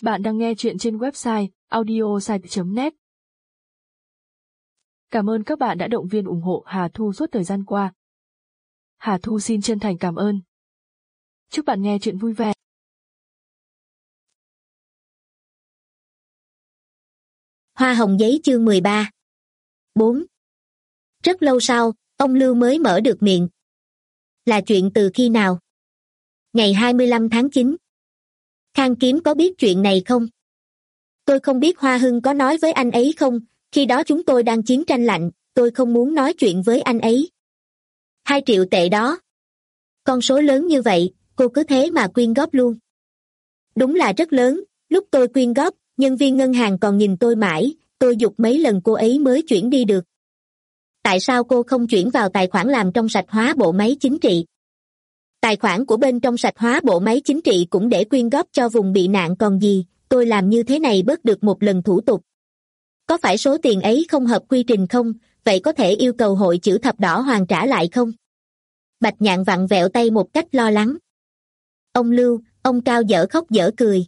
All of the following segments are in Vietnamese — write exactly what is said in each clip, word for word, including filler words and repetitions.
Bạn đang nghe chuyện trên website audiosite chấm net. Cảm ơn các bạn đã động viên ủng hộ Hà Thu suốt thời gian qua. Hà Thu xin chân thành cảm ơn. Chúc bạn nghe chuyện vui vẻ. Hoa hồng giấy chương mười ba. bốn. Rất lâu sau, ông Lưu mới mở được miệng. Là chuyện từ khi nào? Ngày hai mươi lăm tháng chín. Khang Kiếm có biết chuyện này không? Tôi không biết Hoa Hưng có nói với anh ấy không, khi đó chúng tôi đang chiến tranh lạnh, tôi không muốn nói chuyện với anh ấy. Hai triệu tệ đó. Con số lớn như vậy, cô cứ thế mà quyên góp luôn. Đúng là rất lớn, lúc tôi quyên góp, nhân viên ngân hàng còn nhìn tôi mãi, tôi giục mấy lần cô ấy mới chuyển đi được. Tại sao cô không chuyển vào tài khoản làm trong sạch hóa bộ máy chính trị? Tài khoản của bên trong sạch hóa bộ máy chính trị cũng để quyên góp cho vùng bị nạn còn gì, tôi làm như thế này bớt được một lần thủ tục. Có phải số tiền ấy không hợp quy trình không, vậy có thể yêu cầu hội chữ thập đỏ hoàn trả lại không? Bạch Nhạn vặn vẹo tay một cách lo lắng. Ông Lưu, ông Cao dở khóc dở cười.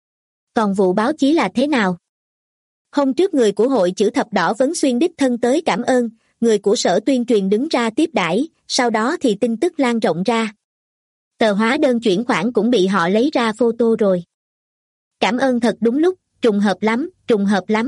Còn vụ báo chí là thế nào? Hôm trước người của hội chữ thập đỏ Vấn Xuyên đích thân tới cảm ơn, người của sở tuyên truyền đứng ra tiếp đãi, sau đó thì tin tức lan rộng ra. Tờ hóa đơn chuyển khoản cũng bị họ lấy ra photo rồi. Cảm ơn thật đúng lúc, trùng hợp lắm, trùng hợp lắm.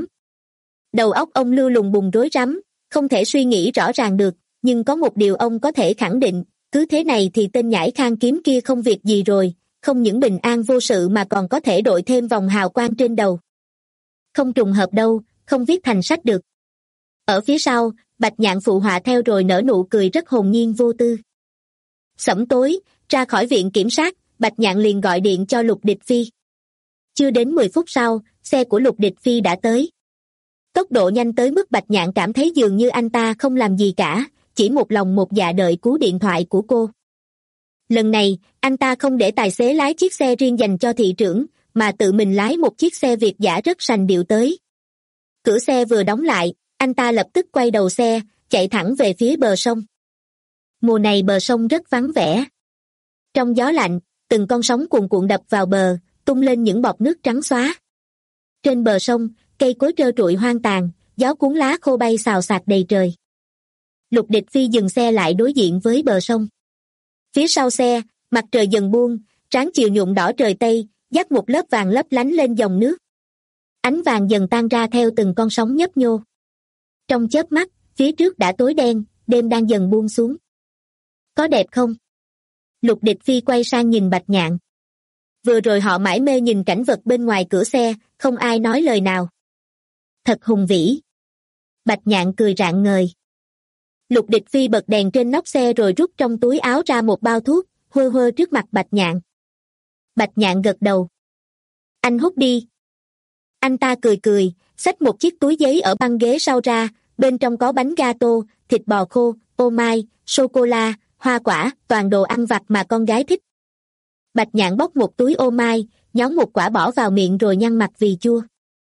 Đầu óc ông Lưu lùng bùng rối rắm, không thể suy nghĩ rõ ràng được, nhưng có một điều ông có thể khẳng định, cứ thế này thì tên nhãi Khang Kiếm kia không việc gì rồi, không những bình an vô sự mà còn có thể đội thêm vòng hào quang trên đầu. Không trùng hợp đâu, không viết thành sách được. Ở phía sau, Bạch Nhạn phụ họa theo rồi nở nụ cười rất hồn nhiên vô tư. Sẫm tối, ra khỏi viện kiểm sát, Bạch Nhạn liền gọi điện cho Lục Địch Phi. Chưa đến mười phút sau, xe của Lục Địch Phi đã tới. Tốc độ nhanh tới mức Bạch Nhạn cảm thấy dường như anh ta không làm gì cả, chỉ một lòng một dạ đợi cú điện thoại của cô. Lần này, anh ta không để tài xế lái chiếc xe riêng dành cho thị trưởng, mà tự mình lái một chiếc xe Việt dã rất sành điệu tới. Cửa xe vừa đóng lại, anh ta lập tức quay đầu xe, chạy thẳng về phía bờ sông. Mùa này bờ sông rất vắng vẻ. Trong gió lạnh, từng con sóng cuồn cuộn đập vào bờ, tung lên những bọt nước trắng xóa. Trên bờ sông, cây cối trơ trụi hoang tàn, gió cuốn lá khô bay xào xạc đầy trời. Lục Địch Phi dừng xe lại đối diện với bờ sông. Phía sau xe, mặt trời dần buông, tráng chiều nhuộm đỏ trời Tây, dắt một lớp vàng lấp lánh lên dòng nước. Ánh vàng dần tan ra theo từng con sóng nhấp nhô. Trong chớp mắt, phía trước đã tối đen, đêm đang dần buông xuống. Có đẹp không? Lục Địch Phi quay sang nhìn Bạch Nhạn. Vừa rồi họ mải mê nhìn cảnh vật bên ngoài cửa xe, không ai nói lời nào. Thật hùng vĩ. Bạch Nhạn cười rạng ngời. Lục Địch Phi bật đèn trên nóc xe rồi rút trong túi áo ra một bao thuốc, hơ hơ trước mặt Bạch Nhạn. Bạch Nhạn gật đầu. Anh hút đi. Anh ta cười cười, xách một chiếc túi giấy ở băng ghế sau ra, bên trong có bánh gato, thịt bò khô, ô mai, sô-cô-la, hoa quả, toàn đồ ăn vặt mà con gái thích. Bạch Nhạn bóc một túi ô mai, nhón một quả bỏ vào miệng rồi nhăn mặt vì chua.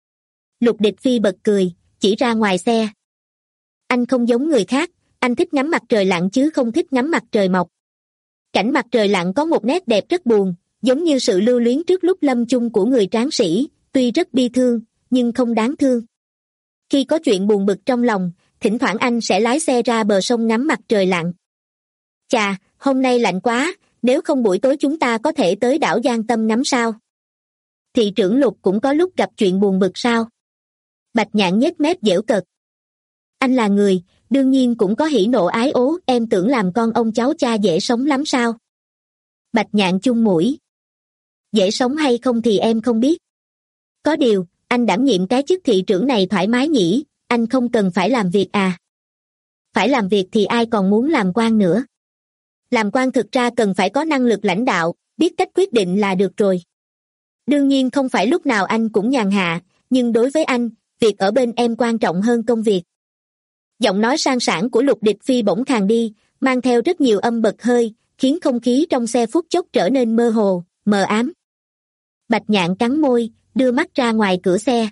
Lục Địch Phi bật cười, chỉ ra ngoài xe. Anh không giống người khác, anh thích ngắm mặt trời lặn chứ không thích ngắm mặt trời mọc. Cảnh mặt trời lặn có một nét đẹp rất buồn, giống như sự lưu luyến trước lúc lâm chung của người tráng sĩ, tuy rất bi thương, nhưng không đáng thương. Khi có chuyện buồn bực trong lòng, thỉnh thoảng anh sẽ lái xe ra bờ sông ngắm mặt trời lặn. Chà, hôm nay lạnh quá, nếu không buổi tối chúng ta có thể tới đảo Giang Tâm ngắm sao? Thị trưởng Lục cũng có lúc gặp chuyện buồn bực sao? Bạch Nhạn nhếch mép giễu cợt. Anh là người, đương nhiên cũng có hỉ nộ ái ố, em tưởng làm con ông cháu cha dễ sống lắm sao? Bạch Nhạn chung mũi. Dễ sống hay không thì em không biết. Có điều, anh đảm nhiệm cái chức thị trưởng này thoải mái nhỉ, anh không cần phải làm việc à? Phải làm việc thì ai còn muốn làm quan nữa? Làm quan thực ra cần phải có năng lực lãnh đạo, biết cách quyết định là được rồi. Đương nhiên không phải lúc nào anh cũng nhàn hạ, nhưng đối với anh, việc ở bên em quan trọng hơn công việc. Giọng nói sang sảng của Lục Địch Phi bỗng khàn đi, mang theo rất nhiều âm bật hơi, khiến không khí trong xe phút chốc trở nên mơ hồ, mờ ám. Bạch Nhạn cắn môi, đưa mắt ra ngoài cửa xe.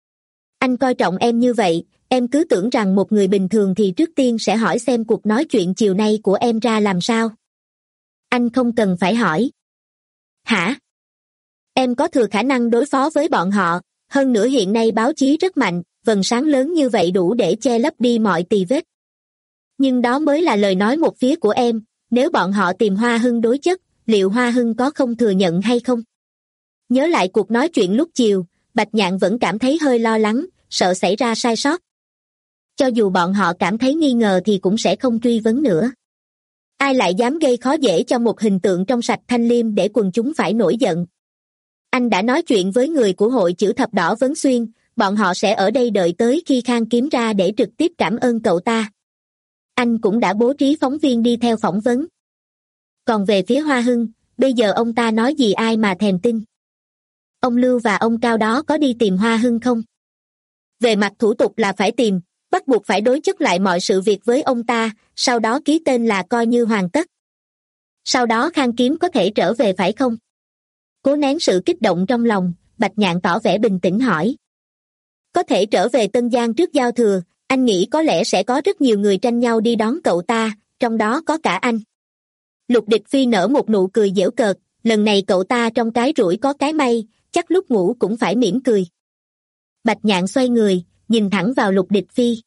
Anh coi trọng em như vậy, em cứ tưởng rằng một người bình thường thì trước tiên sẽ hỏi xem cuộc nói chuyện chiều nay của em ra làm sao. Anh không cần phải hỏi. Hả? Em em có thừa khả năng đối phó với bọn họ, hơn nữa hiện nay báo chí rất mạnh, vầng sáng lớn như vậy đủ để che lấp đi mọi tì vết. Nhưng đó mới là lời nói một phía của em, nếu bọn họ tìm Hoa Hưng đối chất, liệu Hoa Hưng có không thừa nhận hay không? Nhớ lại cuộc nói chuyện lúc chiều, Bạch Nhạn vẫn cảm thấy hơi lo lắng, sợ xảy ra sai sót. Cho dù bọn họ cảm thấy nghi ngờ thì cũng sẽ không truy vấn nữa. Ai lại dám gây khó dễ cho một hình tượng trong sạch Thanh Liêm để quần chúng phải nổi giận. Anh đã nói chuyện với người của hội chữ thập đỏ Vấn Xuyên, bọn họ sẽ ở đây đợi tới khi Khang Kiếm ra để trực tiếp cảm ơn cậu ta. Anh cũng đã bố trí phóng viên đi theo phỏng vấn. Còn về phía Hoa Hưng, bây giờ ông ta nói gì ai mà thèm tin. Ông Lưu và ông Cao đó có đi tìm Hoa Hưng không? Về mặt thủ tục là phải tìm, bắt buộc phải đối chất lại mọi sự việc với ông ta, sau đó ký tên là coi như hoàn tất. Sau đó Khang Kiếm có thể trở về phải không? Cố nén sự kích động trong lòng, Bạch Nhạn tỏ vẻ bình tĩnh hỏi. Có thể trở về Tân Giang trước giao thừa, anh nghĩ có lẽ sẽ có rất nhiều người tranh nhau đi đón cậu ta, trong đó có cả anh. Lục Địch Phi nở một nụ cười giễu cợt, lần này cậu ta trong cái rủi có cái may, chắc lúc ngủ cũng phải mỉm cười. Bạch Nhạn xoay người, nhìn thẳng vào Lục Địch Phi.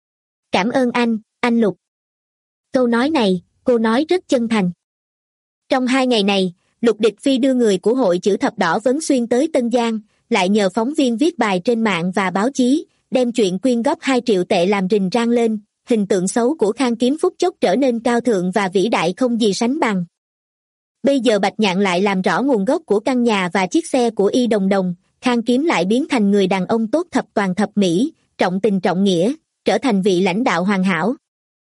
Cảm ơn anh, anh Lục. Câu nói này, cô nói rất chân thành. Trong hai ngày này, Lục Địch Phi đưa người của hội chữ thập đỏ Vấn Xuyên tới Tân Giang, lại nhờ phóng viên viết bài trên mạng và báo chí, đem chuyện quyên góp hai triệu tệ làm rình rang lên, hình tượng xấu của Khang Kiếm phút chốc trở nên cao thượng và vĩ đại không gì sánh bằng. Bây giờ Bạch Nhạn lại làm rõ nguồn gốc của căn nhà và chiếc xe của Y Đồng Đồng, Khang Kiếm lại biến thành người đàn ông tốt thập toàn thập mỹ, trọng tình trọng nghĩa, trở thành vị lãnh đạo hoàn hảo.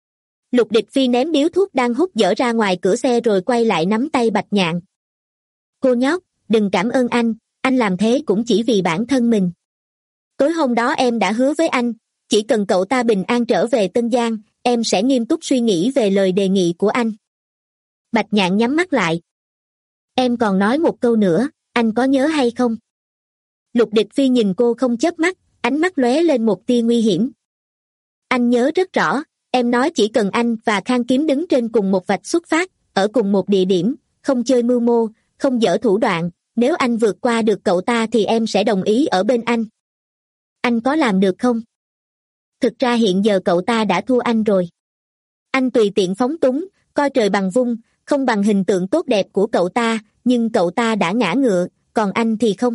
Lục Địch Phi ném điếu thuốc đang hút dở ra ngoài cửa xe rồi quay lại nắm tay Bạch Nhạn. Cô nhóc, đừng cảm ơn anh, anh làm thế cũng chỉ vì bản thân mình. Tối hôm đó em đã hứa với anh, chỉ cần cậu ta bình an trở về Tân Giang, em sẽ nghiêm túc suy nghĩ về lời đề nghị của anh. Bạch Nhạn nhắm mắt lại. Em còn nói một câu nữa, anh có nhớ hay không? Lục Địch Phi nhìn cô không chớp mắt, ánh mắt lóe lên một tia nguy hiểm. Anh nhớ rất rõ, em nói chỉ cần anh và Khang Kiếm đứng trên cùng một vạch xuất phát, ở cùng một địa điểm, không chơi mưu mô, không dở thủ đoạn, nếu anh vượt qua được cậu ta thì em sẽ đồng ý ở bên anh. Anh có làm được không? Thực ra hiện giờ cậu ta đã thua anh rồi. Anh tùy tiện phóng túng, coi trời bằng vung, không bằng hình tượng tốt đẹp của cậu ta, nhưng cậu ta đã ngã ngựa, còn anh thì không.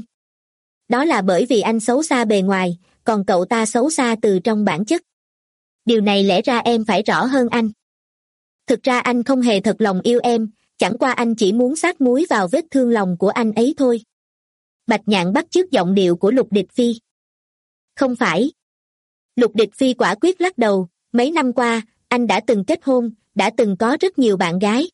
Đó là bởi vì anh xấu xa bề ngoài, còn cậu ta xấu xa từ trong bản chất. Điều này lẽ ra em phải rõ hơn anh. Thực ra anh không hề thật lòng yêu em, chẳng qua anh chỉ muốn sát muối vào vết thương lòng của anh ấy thôi. Bạch Nhạn bắt chước giọng điệu của Lục Địch Phi. Không phải. Lục Địch Phi quả quyết lắc đầu, mấy năm qua, anh đã từng kết hôn, đã từng có rất nhiều bạn gái.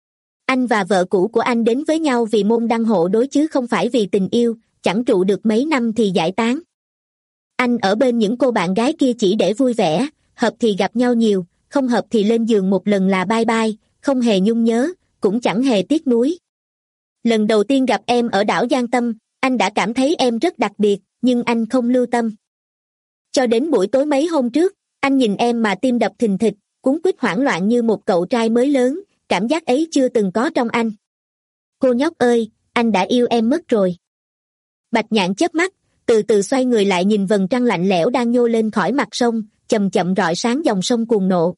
Anh và vợ cũ của anh đến với nhau vì môn đăng hộ đối chứ không phải vì tình yêu, chẳng trụ được mấy năm thì giải tán. Anh ở bên những cô bạn gái kia chỉ để vui vẻ, hợp thì gặp nhau nhiều, không hợp thì lên giường một lần là bye bye, không hề nhung nhớ, cũng chẳng hề tiếc nuối. Lần đầu tiên gặp em ở đảo Giang Tâm, anh đã cảm thấy em rất đặc biệt, nhưng anh không lưu tâm. Cho đến buổi tối mấy hôm trước, anh nhìn em mà tim đập thình thịch, cuống quýt hoảng loạn như một cậu trai mới lớn, cảm giác ấy chưa từng có trong anh. Cô nhóc ơi, anh đã yêu em mất rồi. Bạch Nhạn chớp mắt, từ từ xoay người lại nhìn vầng trăng lạnh lẽo đang nhô lên khỏi mặt sông, chậm chậm rọi sáng dòng sông cuồng nộ.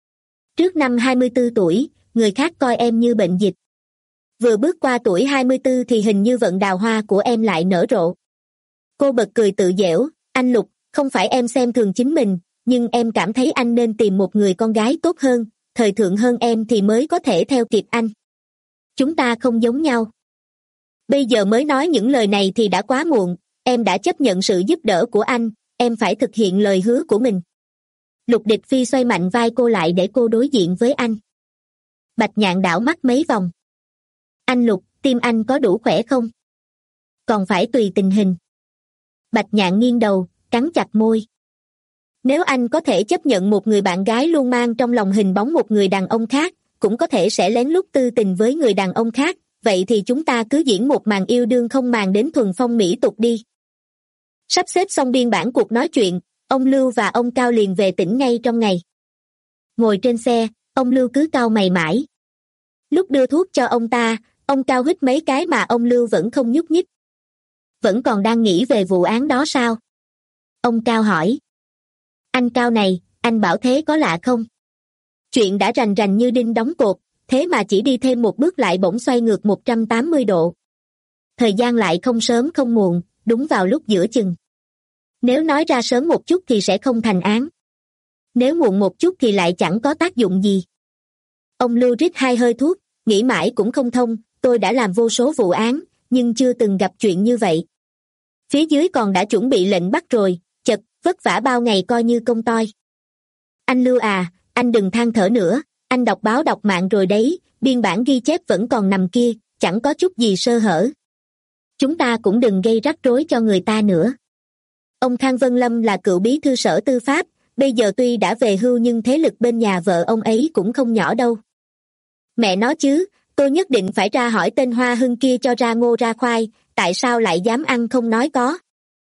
Trước năm hai mươi tư tuổi, người khác coi em như bệnh dịch. Vừa bước qua tuổi hai mươi tư thì hình như vận đào hoa của em lại nở rộ. Cô bật cười tự giễu, anh Lục, không phải em xem thường chính mình, nhưng em cảm thấy anh nên tìm một người con gái tốt hơn, thời thượng hơn em thì mới có thể theo kịp anh. Chúng ta không giống nhau. Bây giờ mới nói những lời này thì đã quá muộn, em đã chấp nhận sự giúp đỡ của anh, em phải thực hiện lời hứa của mình. Lục Địch Phi xoay mạnh vai cô lại để cô đối diện với anh. Bạch Nhạn đảo mắt mấy vòng. Anh Lục, tim anh có đủ khỏe không? Còn phải tùy tình hình. Bạch Nhạn nghiêng đầu, cắn chặt môi. Nếu anh có thể chấp nhận một người bạn gái luôn mang trong lòng hình bóng một người đàn ông khác, cũng có thể sẽ lén lút tư tình với người đàn ông khác, vậy thì chúng ta cứ diễn một màn yêu đương không màng đến thuần phong mỹ tục đi. Sắp xếp xong biên bản cuộc nói chuyện, ông Lưu và ông Cao liền về tỉnh ngay trong ngày. Ngồi trên xe, ông Lưu cứ cau mày mãi. Lúc đưa thuốc cho ông ta, ông Cao hít mấy cái mà ông Lưu vẫn không nhúc nhích. Vẫn còn đang nghĩ về vụ án đó sao? Ông Cao hỏi. Anh Cao này, anh bảo thế có lạ không? Chuyện đã rành rành như đinh đóng cột, thế mà chỉ đi thêm một bước lại bỗng xoay ngược một trăm tám mươi độ. Thời gian lại không sớm không muộn, đúng vào lúc giữa chừng. Nếu nói ra sớm một chút thì sẽ không thành án. Nếu muộn một chút thì lại chẳng có tác dụng gì. Ông Lưu rít hai hơi thuốc, nghĩ mãi cũng không thông, tôi đã làm vô số vụ án, nhưng chưa từng gặp chuyện như vậy. Phía dưới còn đã chuẩn bị lệnh bắt rồi, chật, vất vả bao ngày coi như công toi. Anh Lưu à, anh đừng than thở nữa, anh đọc báo đọc mạng rồi đấy, biên bản ghi chép vẫn còn nằm kia, chẳng có chút gì sơ hở. Chúng ta cũng đừng gây rắc rối cho người ta nữa. Ông Khang Vân Lâm là cựu bí thư sở tư pháp, bây giờ tuy đã về hưu nhưng thế lực bên nhà vợ ông ấy cũng không nhỏ đâu. Mẹ nó chứ, tôi nhất định phải ra hỏi tên Hoa Hưng kia cho ra ngô ra khoai, tại sao lại dám ăn không nói có.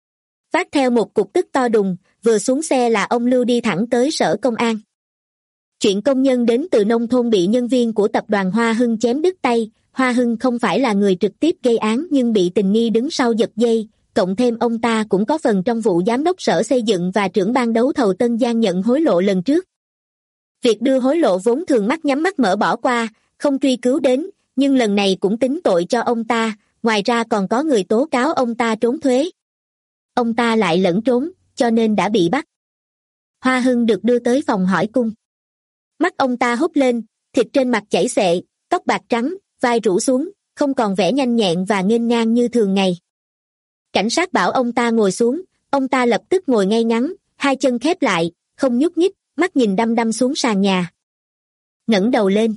Phát theo một cục tức to đùng, vừa xuống xe là ông Lưu đi thẳng tới sở công an. Chuyện công nhân đến từ nông thôn bị nhân viên của tập đoàn Hoa Hưng chém đứt tay, Hoa Hưng không phải là người trực tiếp gây án nhưng bị tình nghi đứng sau giật dây, cộng thêm ông ta cũng có phần trong vụ giám đốc sở xây dựng và trưởng ban đấu thầu Tân Giang nhận hối lộ lần trước. Việc đưa hối lộ vốn thường mắt nhắm mắt mở bỏ qua, không truy cứu đến, nhưng lần này cũng tính tội cho ông ta, ngoài ra còn có người tố cáo ông ta trốn thuế. Ông ta lại lẫn trốn, cho nên đã bị bắt. Hoa Hưng được đưa tới phòng hỏi cung. Mắt ông ta húp lên, thịt trên mặt chảy xệ, tóc bạc trắng, vai rũ xuống, không còn vẻ nhanh nhẹn và nghênh ngang như thường ngày. Cảnh sát bảo ông ta ngồi xuống, ông ta lập tức ngồi ngay ngắn, hai chân khép lại, không nhúc nhích, mắt nhìn đăm đăm xuống sàn nhà. Ngẩng đầu lên.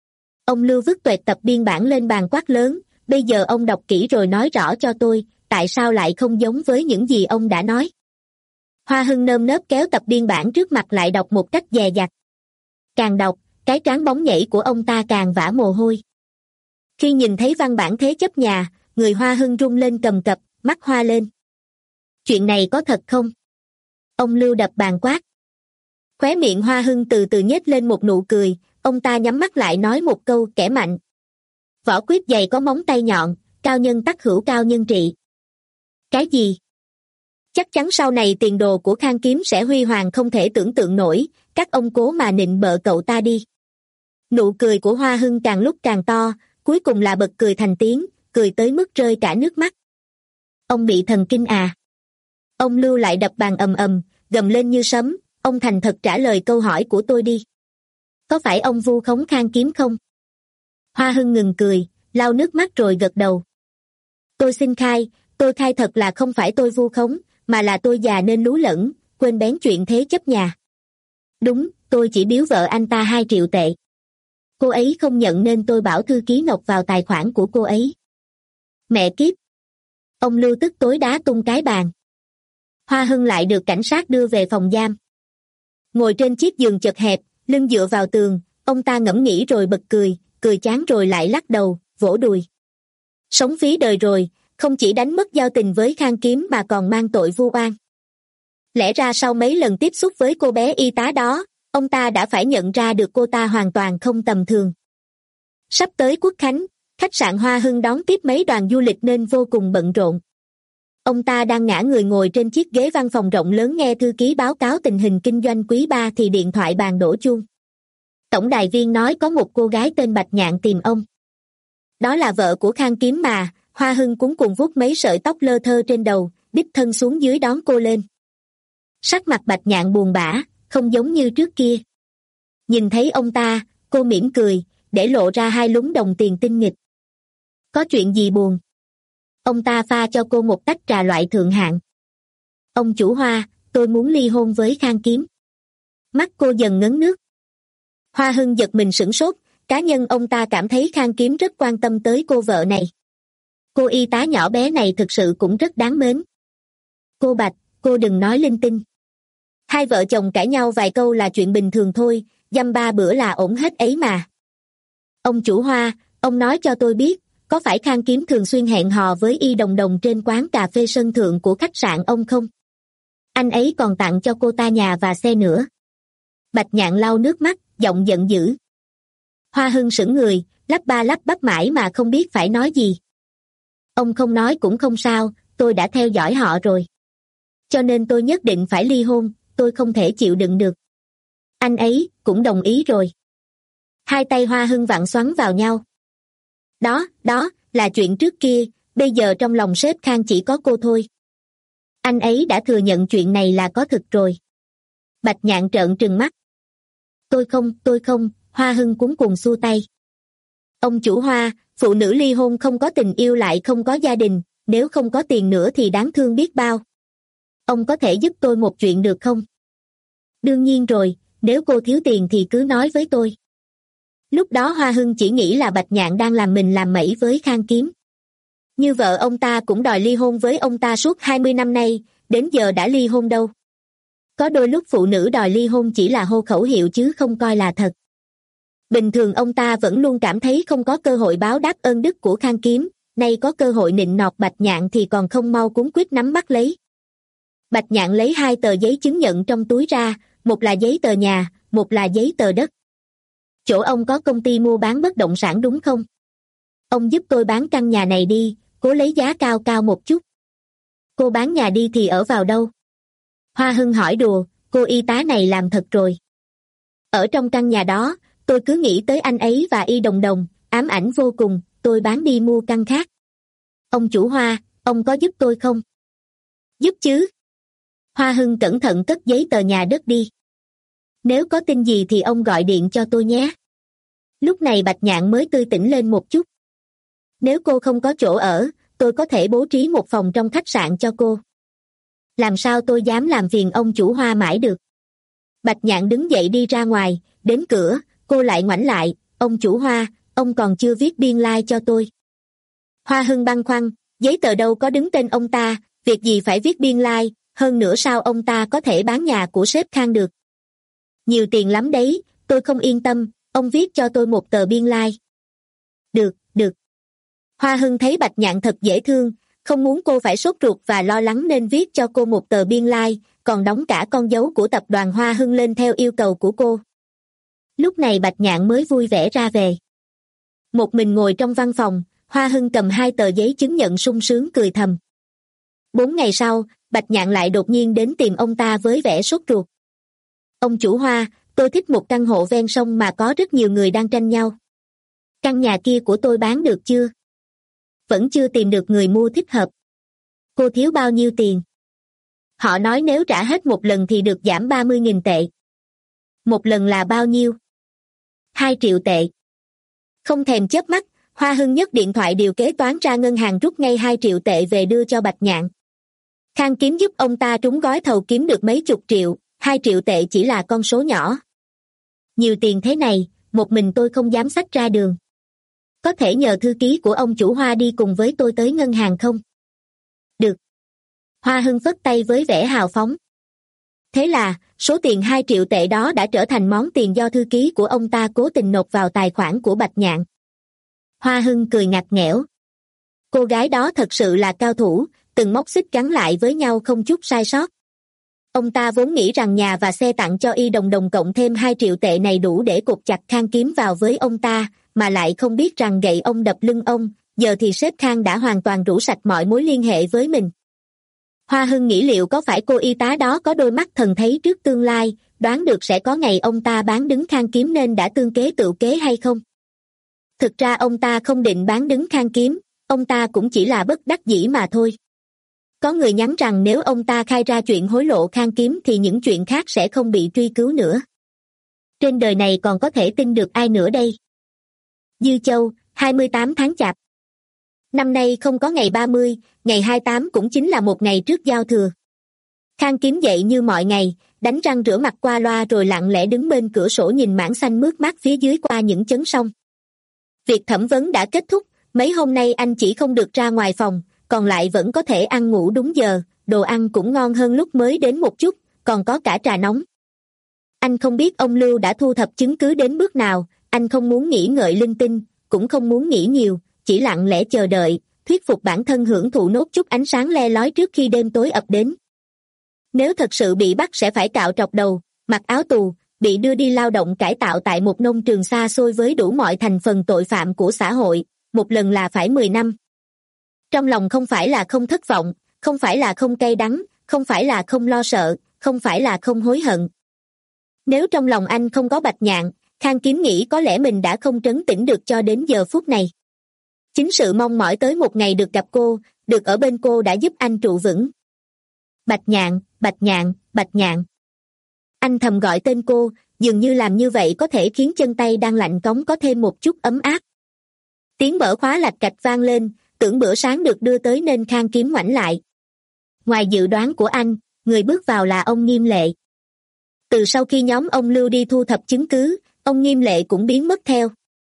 Ông Lưu vứt tuệt tập biên bản lên bàn quát lớn, bây giờ ông đọc kỹ rồi nói rõ cho tôi, tại sao lại không giống với những gì ông đã nói. Hoa Hưng nơm nớp kéo tập biên bản trước mặt lại đọc một cách dè dặt. Càng đọc, cái trán bóng nhảy của ông ta càng vã mồ hôi. Khi nhìn thấy văn bản thế chấp nhà, người Hoa Hưng run lên cầm cập, mắt hoa lên. Chuyện này có thật không? Ông Lưu đập bàn quát. Khóe miệng Hoa Hưng từ từ nhếch lên một nụ cười, ông ta nhắm mắt lại nói một câu kẻ mạnh. Võ quyết dày có móng tay nhọn, cao nhân tắc hữu cao nhân trị. Cái gì? Chắc chắn sau này tiền đồ của Khang Kiếm sẽ huy hoàng không thể tưởng tượng nổi, các ông cố mà nịnh bợ cậu ta đi. Nụ cười của Hoa Hưng càng lúc càng to, cuối cùng là bật cười thành tiếng, cười tới mức rơi cả nước mắt. Ông bị thần kinh à? Ông Lưu lại đập bàn ầm ầm, gầm lên như sấm, ông thành thật trả lời câu hỏi của tôi đi. Có phải ông vu khống Khang Kiếm không? Hoa Hưng ngừng cười, lau nước mắt rồi gật đầu. Tôi xin khai, tôi khai thật là không phải tôi vu khống, mà là tôi già nên lú lẫn, quên bén chuyện thế chấp nhà. Đúng, tôi chỉ biếu vợ anh ta hai triệu tệ. Cô ấy không nhận nên tôi bảo thư ký nộp vào tài khoản của cô ấy. Mẹ kiếp! Ông Lưu tức tối đá tung cái bàn. Hoa Hưng lại được cảnh sát đưa về phòng giam. Ngồi trên chiếc giường chật hẹp, lưng dựa vào tường, ông ta ngẫm nghĩ rồi bật cười, cười chán rồi lại lắc đầu, vỗ đùi. Sống phí đời rồi, không chỉ đánh mất giao tình với Khang Kiếm mà còn mang tội vu oan. Lẽ ra sau mấy lần tiếp xúc với cô bé y tá đó, ông ta đã phải nhận ra được cô ta hoàn toàn không tầm thường. Sắp tới Quốc Khánh, khách sạn Hoa Hưng đón tiếp mấy đoàn du lịch nên vô cùng bận rộn. Ông ta đang ngả người ngồi trên chiếc ghế văn phòng rộng lớn nghe thư ký báo cáo tình hình kinh doanh quý ba thì điện thoại bàn đổ chuông. Tổng đài viên nói có một cô gái tên Bạch Nhạn tìm ông. Đó là vợ của Khang Kiếm mà. Hoa Hưng cuống cuồng vuốt mấy sợi tóc lơ thơ trên đầu, đích thân xuống dưới đón cô lên. Sắc mặt Bạch Nhạn buồn bã, không giống như trước kia. Nhìn thấy ông ta, cô mỉm cười, để lộ ra hai lúm đồng tiền tinh nghịch. Có chuyện gì buồn? Ông ta pha cho cô một tách trà loại thượng hạng. Ông chủ Hoa, tôi muốn ly hôn với Khang Kiếm. Mắt cô dần ngấn nước. Hoa Hưng giật mình sửng sốt, cá nhân ông ta cảm thấy Khang Kiếm rất quan tâm tới cô vợ này. Cô y tá nhỏ bé này thực sự cũng rất đáng mến. Cô Bạch, cô đừng nói linh tinh. Hai vợ chồng cãi nhau vài câu là chuyện bình thường thôi, dăm ba bữa là ổn hết ấy mà. Ông chủ Hoa, ông nói cho tôi biết, có phải Khang Kiếm thường xuyên hẹn hò với Y Đồng Đồng trên quán cà phê sân thượng của khách sạn ông không? Anh ấy còn tặng cho cô ta nhà và xe nữa. Bạch Nhạn lau nước mắt, giọng giận dữ. Hoa Hưng sững người, lắp ba lắp bắp mãi mà không biết phải nói gì. Ông không nói cũng không sao, tôi đã theo dõi họ rồi. Cho nên tôi nhất định phải ly hôn, tôi không thể chịu đựng được. Anh ấy cũng đồng ý rồi. Hai tay Hoa Hưng vặn xoắn vào nhau. Đó, đó, là chuyện trước kia, bây giờ trong lòng sếp Khang chỉ có cô thôi. Anh ấy đã thừa nhận chuyện này là có thực rồi. Bạch Nhạn trợn trừng mắt. Tôi không, tôi không, Hoa Hưng cuống cuồng xua tay. Ông chủ Hoa, phụ nữ ly hôn không có tình yêu lại không có gia đình, nếu không có tiền nữa thì đáng thương biết bao. Ông có thể giúp tôi một chuyện được không? Đương nhiên rồi, nếu cô thiếu tiền thì cứ nói với tôi. Lúc đó Hoa Hưng chỉ nghĩ là Bạch Nhạn đang làm mình làm mẩy với Khang Kiếm. Như vợ ông ta cũng đòi ly hôn với ông ta suốt hai mươi năm nay, đến giờ đã ly hôn đâu. Có đôi lúc phụ nữ đòi ly hôn chỉ là hô khẩu hiệu chứ không coi là thật. Bình thường ông ta vẫn luôn cảm thấy không có cơ hội báo đáp ơn đức của Khang Kiếm, nay có cơ hội nịnh nọt Bạch Nhạn thì còn không mau cuống quýt nắm bắt lấy. Bạch Nhạn lấy hai tờ giấy chứng nhận trong túi ra, một là giấy tờ nhà, một là giấy tờ đất. Chỗ ông có công ty mua bán bất động sản đúng không? Ông giúp tôi bán căn nhà này đi, cố lấy giá cao cao một chút. Cô bán nhà đi thì ở vào đâu? Hoa Hưng hỏi đùa, cô y tá này làm thật rồi. Ở trong căn nhà đó, tôi cứ nghĩ tới anh ấy và Y Đồng Đồng, ám ảnh vô cùng, tôi bán đi mua căn khác. Ông chủ Hoa, ông có giúp tôi không? Giúp chứ. Hoa Hưng cẩn thận cất giấy tờ nhà đất đi. Nếu có tin gì thì ông gọi điện cho tôi nhé. Lúc này Bạch Nhạn mới tươi tỉnh lên một chút. Nếu cô không có chỗ ở, tôi có thể bố trí một phòng trong khách sạn cho cô. Làm sao tôi dám làm phiền ông chủ Hoa mãi được. Bạch Nhạn đứng dậy đi ra ngoài, đến cửa, cô lại ngoảnh lại, ông chủ Hoa, ông còn chưa viết biên lai cho tôi. Hoa Hưng băn khoăn, giấy tờ đâu có đứng tên ông ta, việc gì phải viết biên lai, hơn nữa sao ông ta có thể bán nhà của sếp Khang được. Nhiều tiền lắm đấy, tôi không yên tâm, ông viết cho tôi một tờ biên lai. Được, được. Hoa Hưng thấy Bạch Nhạn thật dễ thương, không muốn cô phải sốt ruột và lo lắng nên viết cho cô một tờ biên lai, còn đóng cả con dấu của tập đoàn Hoa Hưng lên theo yêu cầu của cô. Lúc này Bạch Nhạn mới vui vẻ ra về. Một mình ngồi trong văn phòng, Hoa Hưng cầm hai tờ giấy chứng nhận sung sướng cười thầm. Bốn ngày sau, Bạch Nhạn lại đột nhiên đến tìm ông ta với vẻ sốt ruột. Ông chủ Hoa, tôi thích một căn hộ ven sông mà có rất nhiều người đang tranh nhau. Căn nhà kia của tôi bán được chưa? Vẫn chưa tìm được người mua thích hợp. Cô thiếu bao nhiêu tiền? Họ nói nếu trả hết một lần thì được giảm ba mươi nghìn tệ. Một lần là bao nhiêu? Hai triệu tệ. Không thèm chớp mắt, Hoa Hưng nhấc điện thoại điều kế toán ra ngân hàng rút ngay hai triệu tệ về đưa cho Bạch Nhạn. Khang Kiếm giúp ông ta trúng gói thầu kiếm được mấy chục triệu, hai triệu tệ chỉ là con số nhỏ. Nhiều tiền thế này, một mình tôi không dám xách ra đường. Có thể nhờ thư ký của ông chủ Hoa đi cùng với tôi tới ngân hàng không? Được. Hoa Hưng phất tay với vẻ hào phóng. Thế là, số tiền hai triệu tệ đó đã trở thành món tiền do thư ký của ông ta cố tình nộp vào tài khoản của Bạch Nhạn. Hoa Hưng cười ngặt nghẽo. Cô gái đó thật sự là cao thủ, từng móc xích gắn lại với nhau không chút sai sót. Ông ta vốn nghĩ rằng nhà và xe tặng cho Y Đồng Đồng cộng thêm hai triệu tệ này đủ để cột chặt Khang Kiếm vào với ông ta, mà lại không biết rằng gậy ông đập lưng ông, giờ thì sếp Khang đã hoàn toàn rũ sạch mọi mối liên hệ với mình. Hoa Hưng nghĩ liệu có phải cô y tá đó có đôi mắt thần thấy trước tương lai, đoán được sẽ có ngày ông ta bán đứng Khang Kiếm nên đã tương kế tự kế hay không? Thực ra ông ta không định bán đứng Khang Kiếm, ông ta cũng chỉ là bất đắc dĩ mà thôi. Có người nhắn rằng nếu ông ta khai ra chuyện hối lộ Khang Kiếm thì những chuyện khác sẽ không bị truy cứu nữa. Trên đời này còn có thể tin được ai nữa đây? Dư Châu, hai mươi tám tháng Chạp. Năm nay không có ngày ba mươi, ngày hai mươi tám cũng chính là một ngày trước giao thừa. Khang Kiếm dậy như mọi ngày, đánh răng rửa mặt qua loa rồi lặng lẽ đứng bên cửa sổ nhìn mảng xanh mướt mát phía dưới qua những chấn sông. Việc thẩm vấn đã kết thúc, mấy hôm nay anh chỉ không được ra ngoài phòng, còn lại vẫn có thể ăn ngủ đúng giờ, đồ ăn cũng ngon hơn lúc mới đến một chút, còn có cả trà nóng. Anh không biết ông Lưu đã thu thập chứng cứ đến bước nào, anh không muốn nghĩ ngợi linh tinh, cũng không muốn nghĩ nhiều, chỉ lặng lẽ chờ đợi, thuyết phục bản thân hưởng thụ nốt chút ánh sáng le lói trước khi đêm tối ập đến. Nếu thật sự bị bắt sẽ phải cạo trọc đầu, mặc áo tù, bị đưa đi lao động cải tạo tại một nông trường xa xôi với đủ mọi thành phần tội phạm của xã hội, một lần là phải mười năm. Trong lòng không phải là không thất vọng, không phải là không cay đắng, không phải là không lo sợ, không phải là không hối hận. Nếu trong lòng anh không có Bạch Nhạn, Khang Kiếm nghĩ có lẽ mình đã không trấn tĩnh được cho đến giờ phút này. Chính sự mong mỏi tới một ngày được gặp cô, được ở bên cô đã giúp anh trụ vững. Bạch Nhạn, Bạch Nhạn, Bạch Nhạn. Anh thầm gọi tên cô, dường như làm như vậy có thể khiến chân tay đang lạnh cống có thêm một chút ấm áp. Tiếng mở khóa lạch cạch vang lên, tưởng bữa sáng được đưa tới nên Khang Kiếm ngoảnh lại. Ngoài dự đoán của anh, người bước vào là ông Nghiêm Lệ. Từ sau khi nhóm ông Lưu đi thu thập chứng cứ, ông Nghiêm Lệ cũng biến mất theo.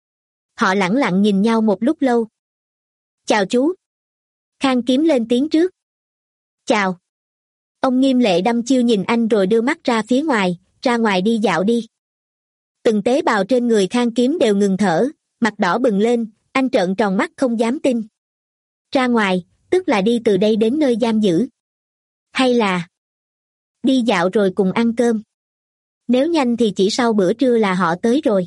Họ lẳng lặng nhìn nhau một lúc lâu. Chào chú. Khang Kiếm lên tiếng trước. Chào. Ông Nghiêm Lệ đăm chiêu nhìn anh rồi đưa mắt ra phía ngoài, ra ngoài đi dạo đi. Từng tế bào trên người Khang Kiếm đều ngừng thở, mặt đỏ bừng lên, anh trợn tròn mắt không dám tin. Ra ngoài, tức là đi từ đây đến nơi giam giữ. Hay là đi dạo rồi cùng ăn cơm. Nếu nhanh thì chỉ sau bữa trưa là họ tới rồi.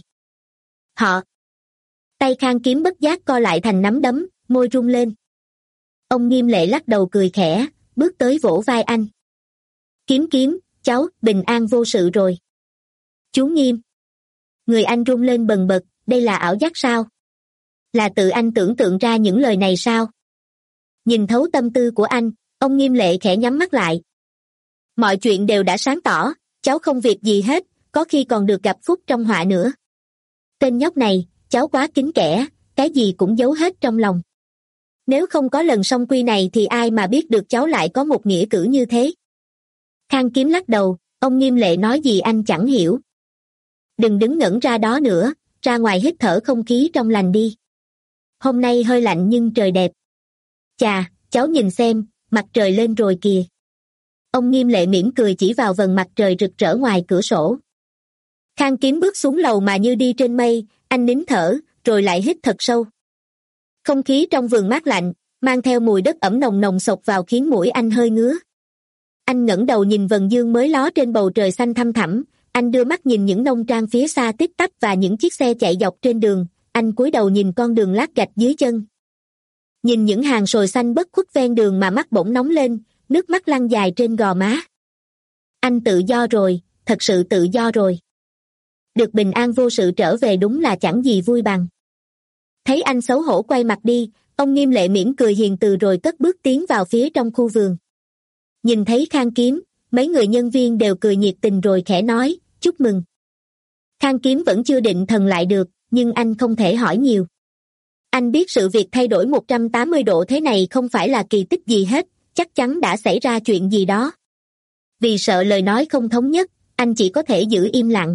Họ. Tay Khang Kiếm bất giác co lại thành nắm đấm, môi rung lên. Ông Nghiêm Lệ lắc đầu cười khẽ, bước tới vỗ vai anh. Kiếm Kiếm, cháu, bình an vô sự rồi. Chú Nghiêm. Người anh rung lên bần bật, đây là ảo giác sao? Là tự anh tưởng tượng ra những lời này sao? Nhìn thấu tâm tư của anh, ông Nghiêm Lệ khẽ nhắm mắt lại. Mọi chuyện đều đã sáng tỏ, cháu không việc gì hết, có khi còn được gặp phúc trong họa nữa. Tên nhóc này, cháu quá kín kẽ, cái gì cũng giấu hết trong lòng. Nếu không có lần song quy này thì ai mà biết được cháu lại có một nghĩa cử như thế. Khang Kiếm lắc đầu, ông Nghiêm Lệ nói gì anh chẳng hiểu. Đừng đứng ngẩn ra đó nữa, ra ngoài hít thở không khí trong lành đi. Hôm nay hơi lạnh nhưng trời đẹp. Chà, cháu nhìn xem, mặt trời lên rồi kìa. Ông Nghiêm Lệ mỉm cười chỉ vào vầng mặt trời rực rỡ ngoài cửa sổ. Khang Kiếm bước xuống lầu mà như đi trên mây, anh nín thở, rồi lại hít thật sâu. Không khí trong vườn mát lạnh, mang theo mùi đất ẩm nồng nồng xộc vào khiến mũi anh hơi ngứa. Anh ngẩng đầu nhìn vầng dương mới ló trên bầu trời xanh thăm thẳm, anh đưa mắt nhìn những nông trang phía xa tít tắp và những chiếc xe chạy dọc trên đường, anh cúi đầu nhìn con đường lát gạch dưới chân. Nhìn những hàng sồi xanh bất khuất ven đường mà mắt bỗng nóng lên, nước mắt lăn dài trên gò má. Anh tự do rồi, thật sự tự do rồi. Được bình an vô sự trở về đúng là chẳng gì vui bằng. Thấy anh xấu hổ quay mặt đi, ông Nghiêm Lệ mỉm cười hiền từ rồi cất bước tiến vào phía trong khu vườn. Nhìn thấy Khang Kiếm, mấy người nhân viên đều cười nhiệt tình rồi khẽ nói, chúc mừng. Khang Kiếm vẫn chưa định thần lại được, nhưng anh không thể hỏi nhiều. Anh biết sự việc thay đổi một trăm tám mươi độ thế này không phải là kỳ tích gì hết, chắc chắn đã xảy ra chuyện gì đó. Vì sợ lời nói không thống nhất, anh chỉ có thể giữ im lặng.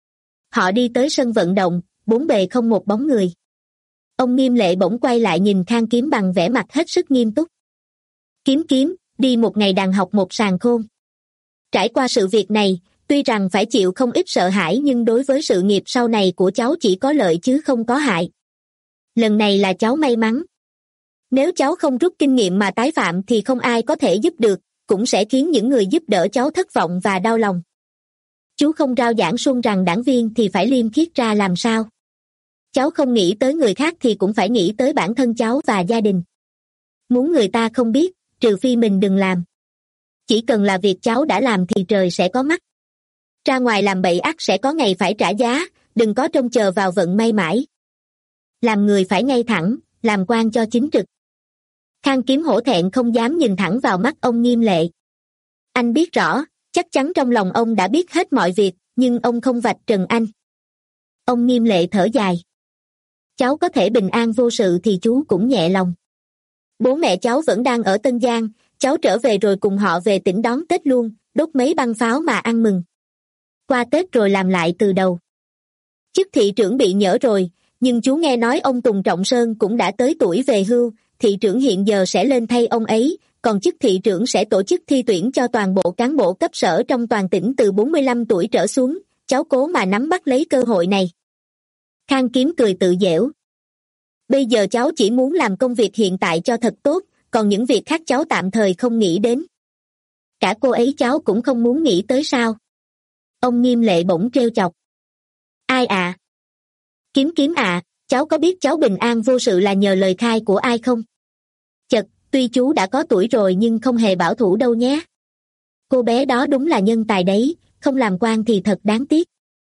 Họ đi tới sân vận động, bốn bề không một bóng người. Ông Nghiêm Lệ bỗng quay lại nhìn Khang Kiếm bằng vẻ mặt hết sức nghiêm túc. Kiếm Kiếm, đi một ngày đàn học một sàng khôn. Trải qua sự việc này, tuy rằng phải chịu không ít sợ hãi nhưng đối với sự nghiệp sau này của cháu chỉ có lợi chứ không có hại. Lần này là cháu may mắn. Nếu cháu không rút kinh nghiệm mà tái phạm thì không ai có thể giúp được, cũng sẽ khiến những người giúp đỡ cháu thất vọng và đau lòng. Chú không rao giảng suông rằng đảng viên thì phải liêm khiết ra làm sao. Cháu không nghĩ tới người khác thì cũng phải nghĩ tới bản thân cháu và gia đình. Muốn người ta không biết, trừ phi mình đừng làm. Chỉ cần là việc cháu đã làm thì trời sẽ có mắt. Ra ngoài làm bậy ắt sẽ có ngày phải trả giá, đừng có trông chờ vào vận may mãi. Làm người phải ngay thẳng, làm quan cho chính trực. Khang Kiếm hổ thẹn không dám nhìn thẳng vào mắt ông Nghiêm Lệ. Anh biết rõ, chắc chắn trong lòng ông đã biết hết mọi việc, nhưng ông không vạch trần anh. Ông Nghiêm Lệ thở dài. Cháu có thể bình an vô sự thì chú cũng nhẹ lòng. Bố mẹ cháu vẫn đang ở Tân Giang, cháu trở về rồi cùng họ về tỉnh đón Tết luôn, đốt mấy băng pháo mà ăn mừng. Qua Tết rồi làm lại từ đầu. Chức thị trưởng bị nhỡ rồi, nhưng chú nghe nói ông Tùng Trọng Sơn cũng đã tới tuổi về hưu, thị trưởng hiện giờ sẽ lên thay ông ấy, còn chức thị trưởng sẽ tổ chức thi tuyển cho toàn bộ cán bộ cấp sở trong toàn tỉnh từ bốn mươi lăm tuổi trở xuống, cháu cố mà nắm bắt lấy cơ hội này. Khang Kiếm cười tự giễu. Bây giờ cháu chỉ muốn làm công việc hiện tại cho thật tốt, còn những việc khác cháu tạm thời không nghĩ đến. Cả cô ấy cháu cũng không muốn nghĩ tới sao? Ông Nghiêm Lệ bỗng trêu chọc. Ai à? Kiếm Kiếm à, cháu có biết cháu bình an vô sự là nhờ lời khai của ai không? Chật, Tuy chú đã có tuổi rồi nhưng không hề bảo thủ đâu nhé. Cô bé đó đúng là nhân tài đấy, không làm quan thì thật đáng tiếc.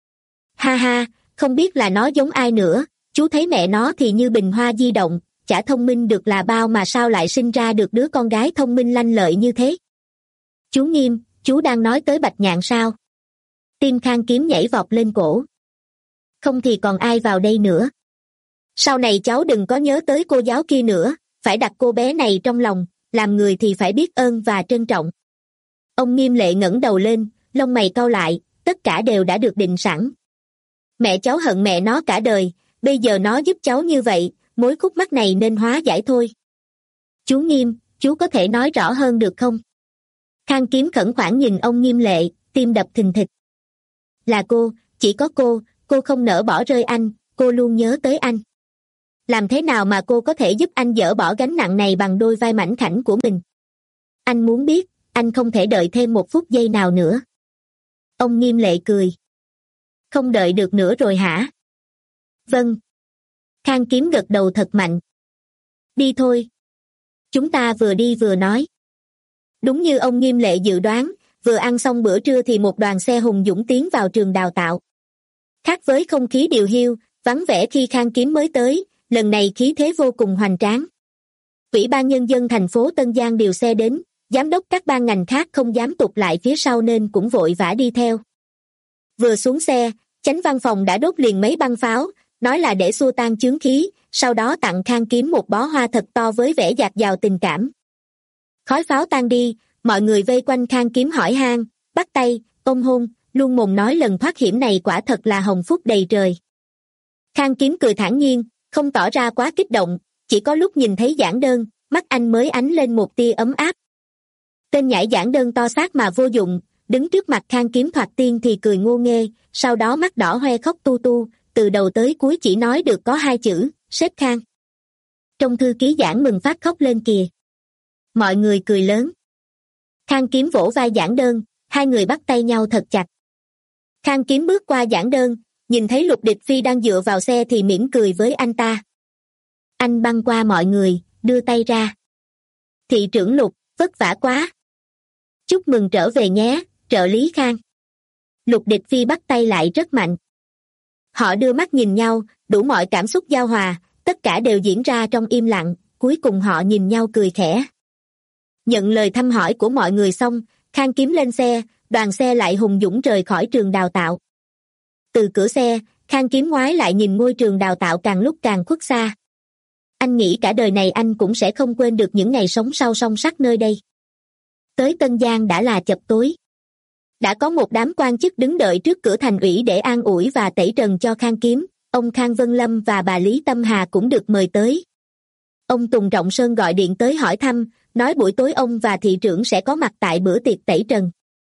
Ha ha, không biết là nó giống ai nữa, chú thấy mẹ nó thì như bình hoa di động, chả thông minh được là bao mà sao lại sinh ra được đứa con gái thông minh lanh lợi như thế. Chú Nghiêm, chú đang nói tới Bạch Nhạn sao? Tim Khang Kiếm nhảy vọt lên cổ. Không thì còn ai vào đây nữa. Sau này cháu đừng có nhớ tới cô giáo kia nữa, phải đặt cô bé này trong lòng, làm người thì phải biết ơn và trân trọng. Ông Nghiêm Lệ ngẩng đầu lên, lông mày cau lại, tất cả đều đã được định sẵn. Mẹ cháu hận mẹ nó cả đời, bây giờ nó giúp cháu như vậy, mối khúc mắc này nên hóa giải thôi. Chú Nghiêm, chú có thể nói rõ hơn được không? Khang Kiếm khẩn khoản nhìn ông Nghiêm Lệ, tim đập thình thịch. Là cô, chỉ có cô, cô không nỡ bỏ rơi anh, cô luôn nhớ tới anh. Làm thế nào mà cô có thể giúp anh dỡ bỏ gánh nặng này bằng đôi vai mảnh khảnh của mình? Anh muốn biết, anh không thể đợi thêm một phút giây nào nữa. Ông Nghiêm Lệ cười. Không đợi được nữa rồi hả? Vâng. Khang Kiếm gật đầu thật mạnh. Đi thôi. Chúng ta vừa đi vừa nói. Đúng như ông Nghiêm Lệ dự đoán, vừa ăn xong bữa trưa thì một đoàn xe hùng dũng tiến vào trường đào tạo. Khác với không khí điều hiu, vắng vẻ khi Khang Kiếm mới tới, lần này khí thế vô cùng hoành tráng. Ủy ban Nhân dân thành phố Tân Giang điều xe đến, giám đốc các ban ngành khác không dám tụt lại phía sau nên cũng vội vã đi theo. Vừa xuống xe, chánh văn phòng đã đốt liền mấy băng pháo, nói là để xua tan chướng khí, sau đó tặng Khang Kiếm một bó hoa thật to với vẻ dạt dào tình cảm. Khói pháo tan đi, mọi người vây quanh Khang Kiếm hỏi han, bắt tay, ôm hôn, luôn mồm nói lần thoát hiểm này quả thật là hồng phúc đầy trời. Khang Kiếm cười thản nhiên, không tỏ ra quá kích động, chỉ có lúc nhìn thấy giảng đơn, mắt anh mới ánh lên một tia ấm áp. Tên nhãi giảng đơn to xác mà vô dụng, đứng trước mặt Khang Kiếm thoạt tiên thì cười ngô nghê, sau đó mắt đỏ hoe khóc tu tu, từ đầu tới cuối chỉ nói được có hai chữ, sếp Khang. Trong thư ký giảng mừng phát khóc lên kìa. Mọi người cười lớn. Khang Kiếm vỗ vai giảng đơn, hai người bắt tay nhau thật chặt. Khang Kiếm bước qua giảng đơn, nhìn thấy Lục Địch Phi đang dựa vào xe thì mỉm cười với anh ta. Anh băng qua mọi người, đưa tay ra. Thị trưởng Lục, vất vả quá. Chúc mừng trở về nhé, trợ lý Khang. Lục Địch Phi bắt tay lại rất mạnh. Họ đưa mắt nhìn nhau, đủ mọi cảm xúc giao hòa, tất cả đều diễn ra trong im lặng, cuối cùng họ nhìn nhau cười khẽ. Nhận lời thăm hỏi của mọi người xong, Khang Kiếm lên xe, đoàn xe lại hùng dũng rời khỏi trường đào tạo. Từ cửa xe, Khang Kiếm ngoái lại nhìn ngôi trường đào tạo càng lúc càng khuất xa. Anh nghĩ cả đời này anh cũng sẽ không quên được những ngày sống sau song sắt nơi đây. Tới Tân Giang đã là chập tối. Đã có một đám quan chức đứng đợi trước cửa thành ủy để an ủi và tẩy trần cho Khang Kiếm, ông Khang Vân Lâm và bà Lý Tâm Hà cũng được mời tới. Ông Tùng Trọng Sơn gọi điện tới hỏi thăm, nói buổi tối ông và thị trưởng sẽ có mặt tại bữa tiệc tẩy trần.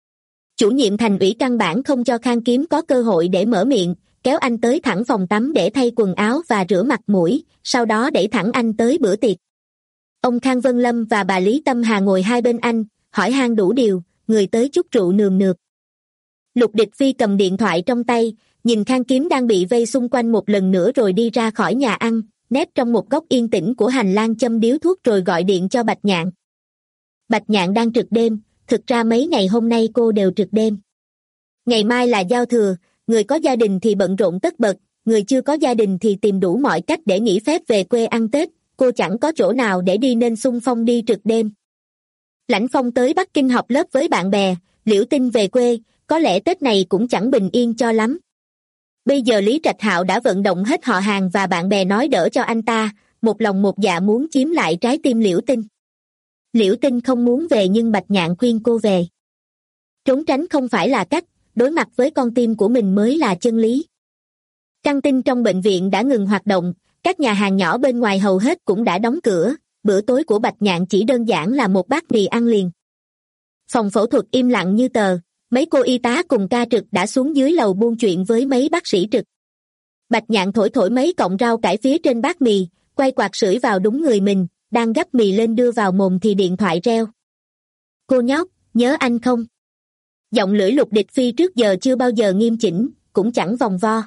Chủ nhiệm thành ủy căn bản không cho Khang Kiếm có cơ hội để mở miệng, kéo anh tới thẳng phòng tắm để thay quần áo và rửa mặt mũi, sau đó đẩy thẳng anh tới bữa tiệc. Ông Khang Vân Lâm và bà Lý Tâm Hà ngồi hai bên anh, hỏi han đủ điều, người tới chút rượu nườm nượp. Lục Địch Phi cầm điện thoại trong tay, nhìn Khang Kiếm đang bị vây xung quanh một lần nữa rồi đi ra khỏi nhà ăn, nép trong một góc yên tĩnh của hành lang châm điếu thuốc rồi gọi điện cho Bạch Nhạn. Bạch Nhạn đang trực đêm, thực ra mấy ngày hôm nay cô đều trực đêm. Ngày mai là giao thừa, người có gia đình thì bận rộn tất bật, người chưa có gia đình thì tìm đủ mọi cách để nghỉ phép về quê ăn Tết, cô chẳng có chỗ nào để đi nên xung phong đi trực đêm. Lãnh Phong tới Bắc Kinh học lớp với bạn bè, Liễu Tinh về quê, có lẽ Tết này cũng chẳng bình yên cho lắm. Bây giờ Lý Trạch Hạo đã vận động hết họ hàng và bạn bè nói đỡ cho anh ta, một lòng một dạ muốn chiếm lại trái tim Liễu Tinh. Liễu Tinh không muốn về nhưng Bạch Nhạn khuyên cô về. Trốn tránh không phải là cách, đối mặt với con tim của mình mới là chân lý. Căng tin trong bệnh viện đã ngừng hoạt động, các nhà hàng nhỏ bên ngoài hầu hết cũng đã đóng cửa, bữa tối của Bạch Nhạn chỉ đơn giản là một bát mì ăn liền. Phòng phẫu thuật im lặng như tờ, mấy cô y tá cùng ca trực đã xuống dưới lầu buôn chuyện với mấy bác sĩ trực. Bạch Nhạn thổi thổi mấy cọng rau cải phía trên bát mì, quay quạt sưởi vào đúng người mình, đang gắp mì lên đưa vào mồm thì điện thoại reo. Cô nhóc, nhớ anh không? Giọng lưỡi Lục Địch Phi trước giờ chưa bao giờ nghiêm chỉnh, cũng chẳng vòng vo.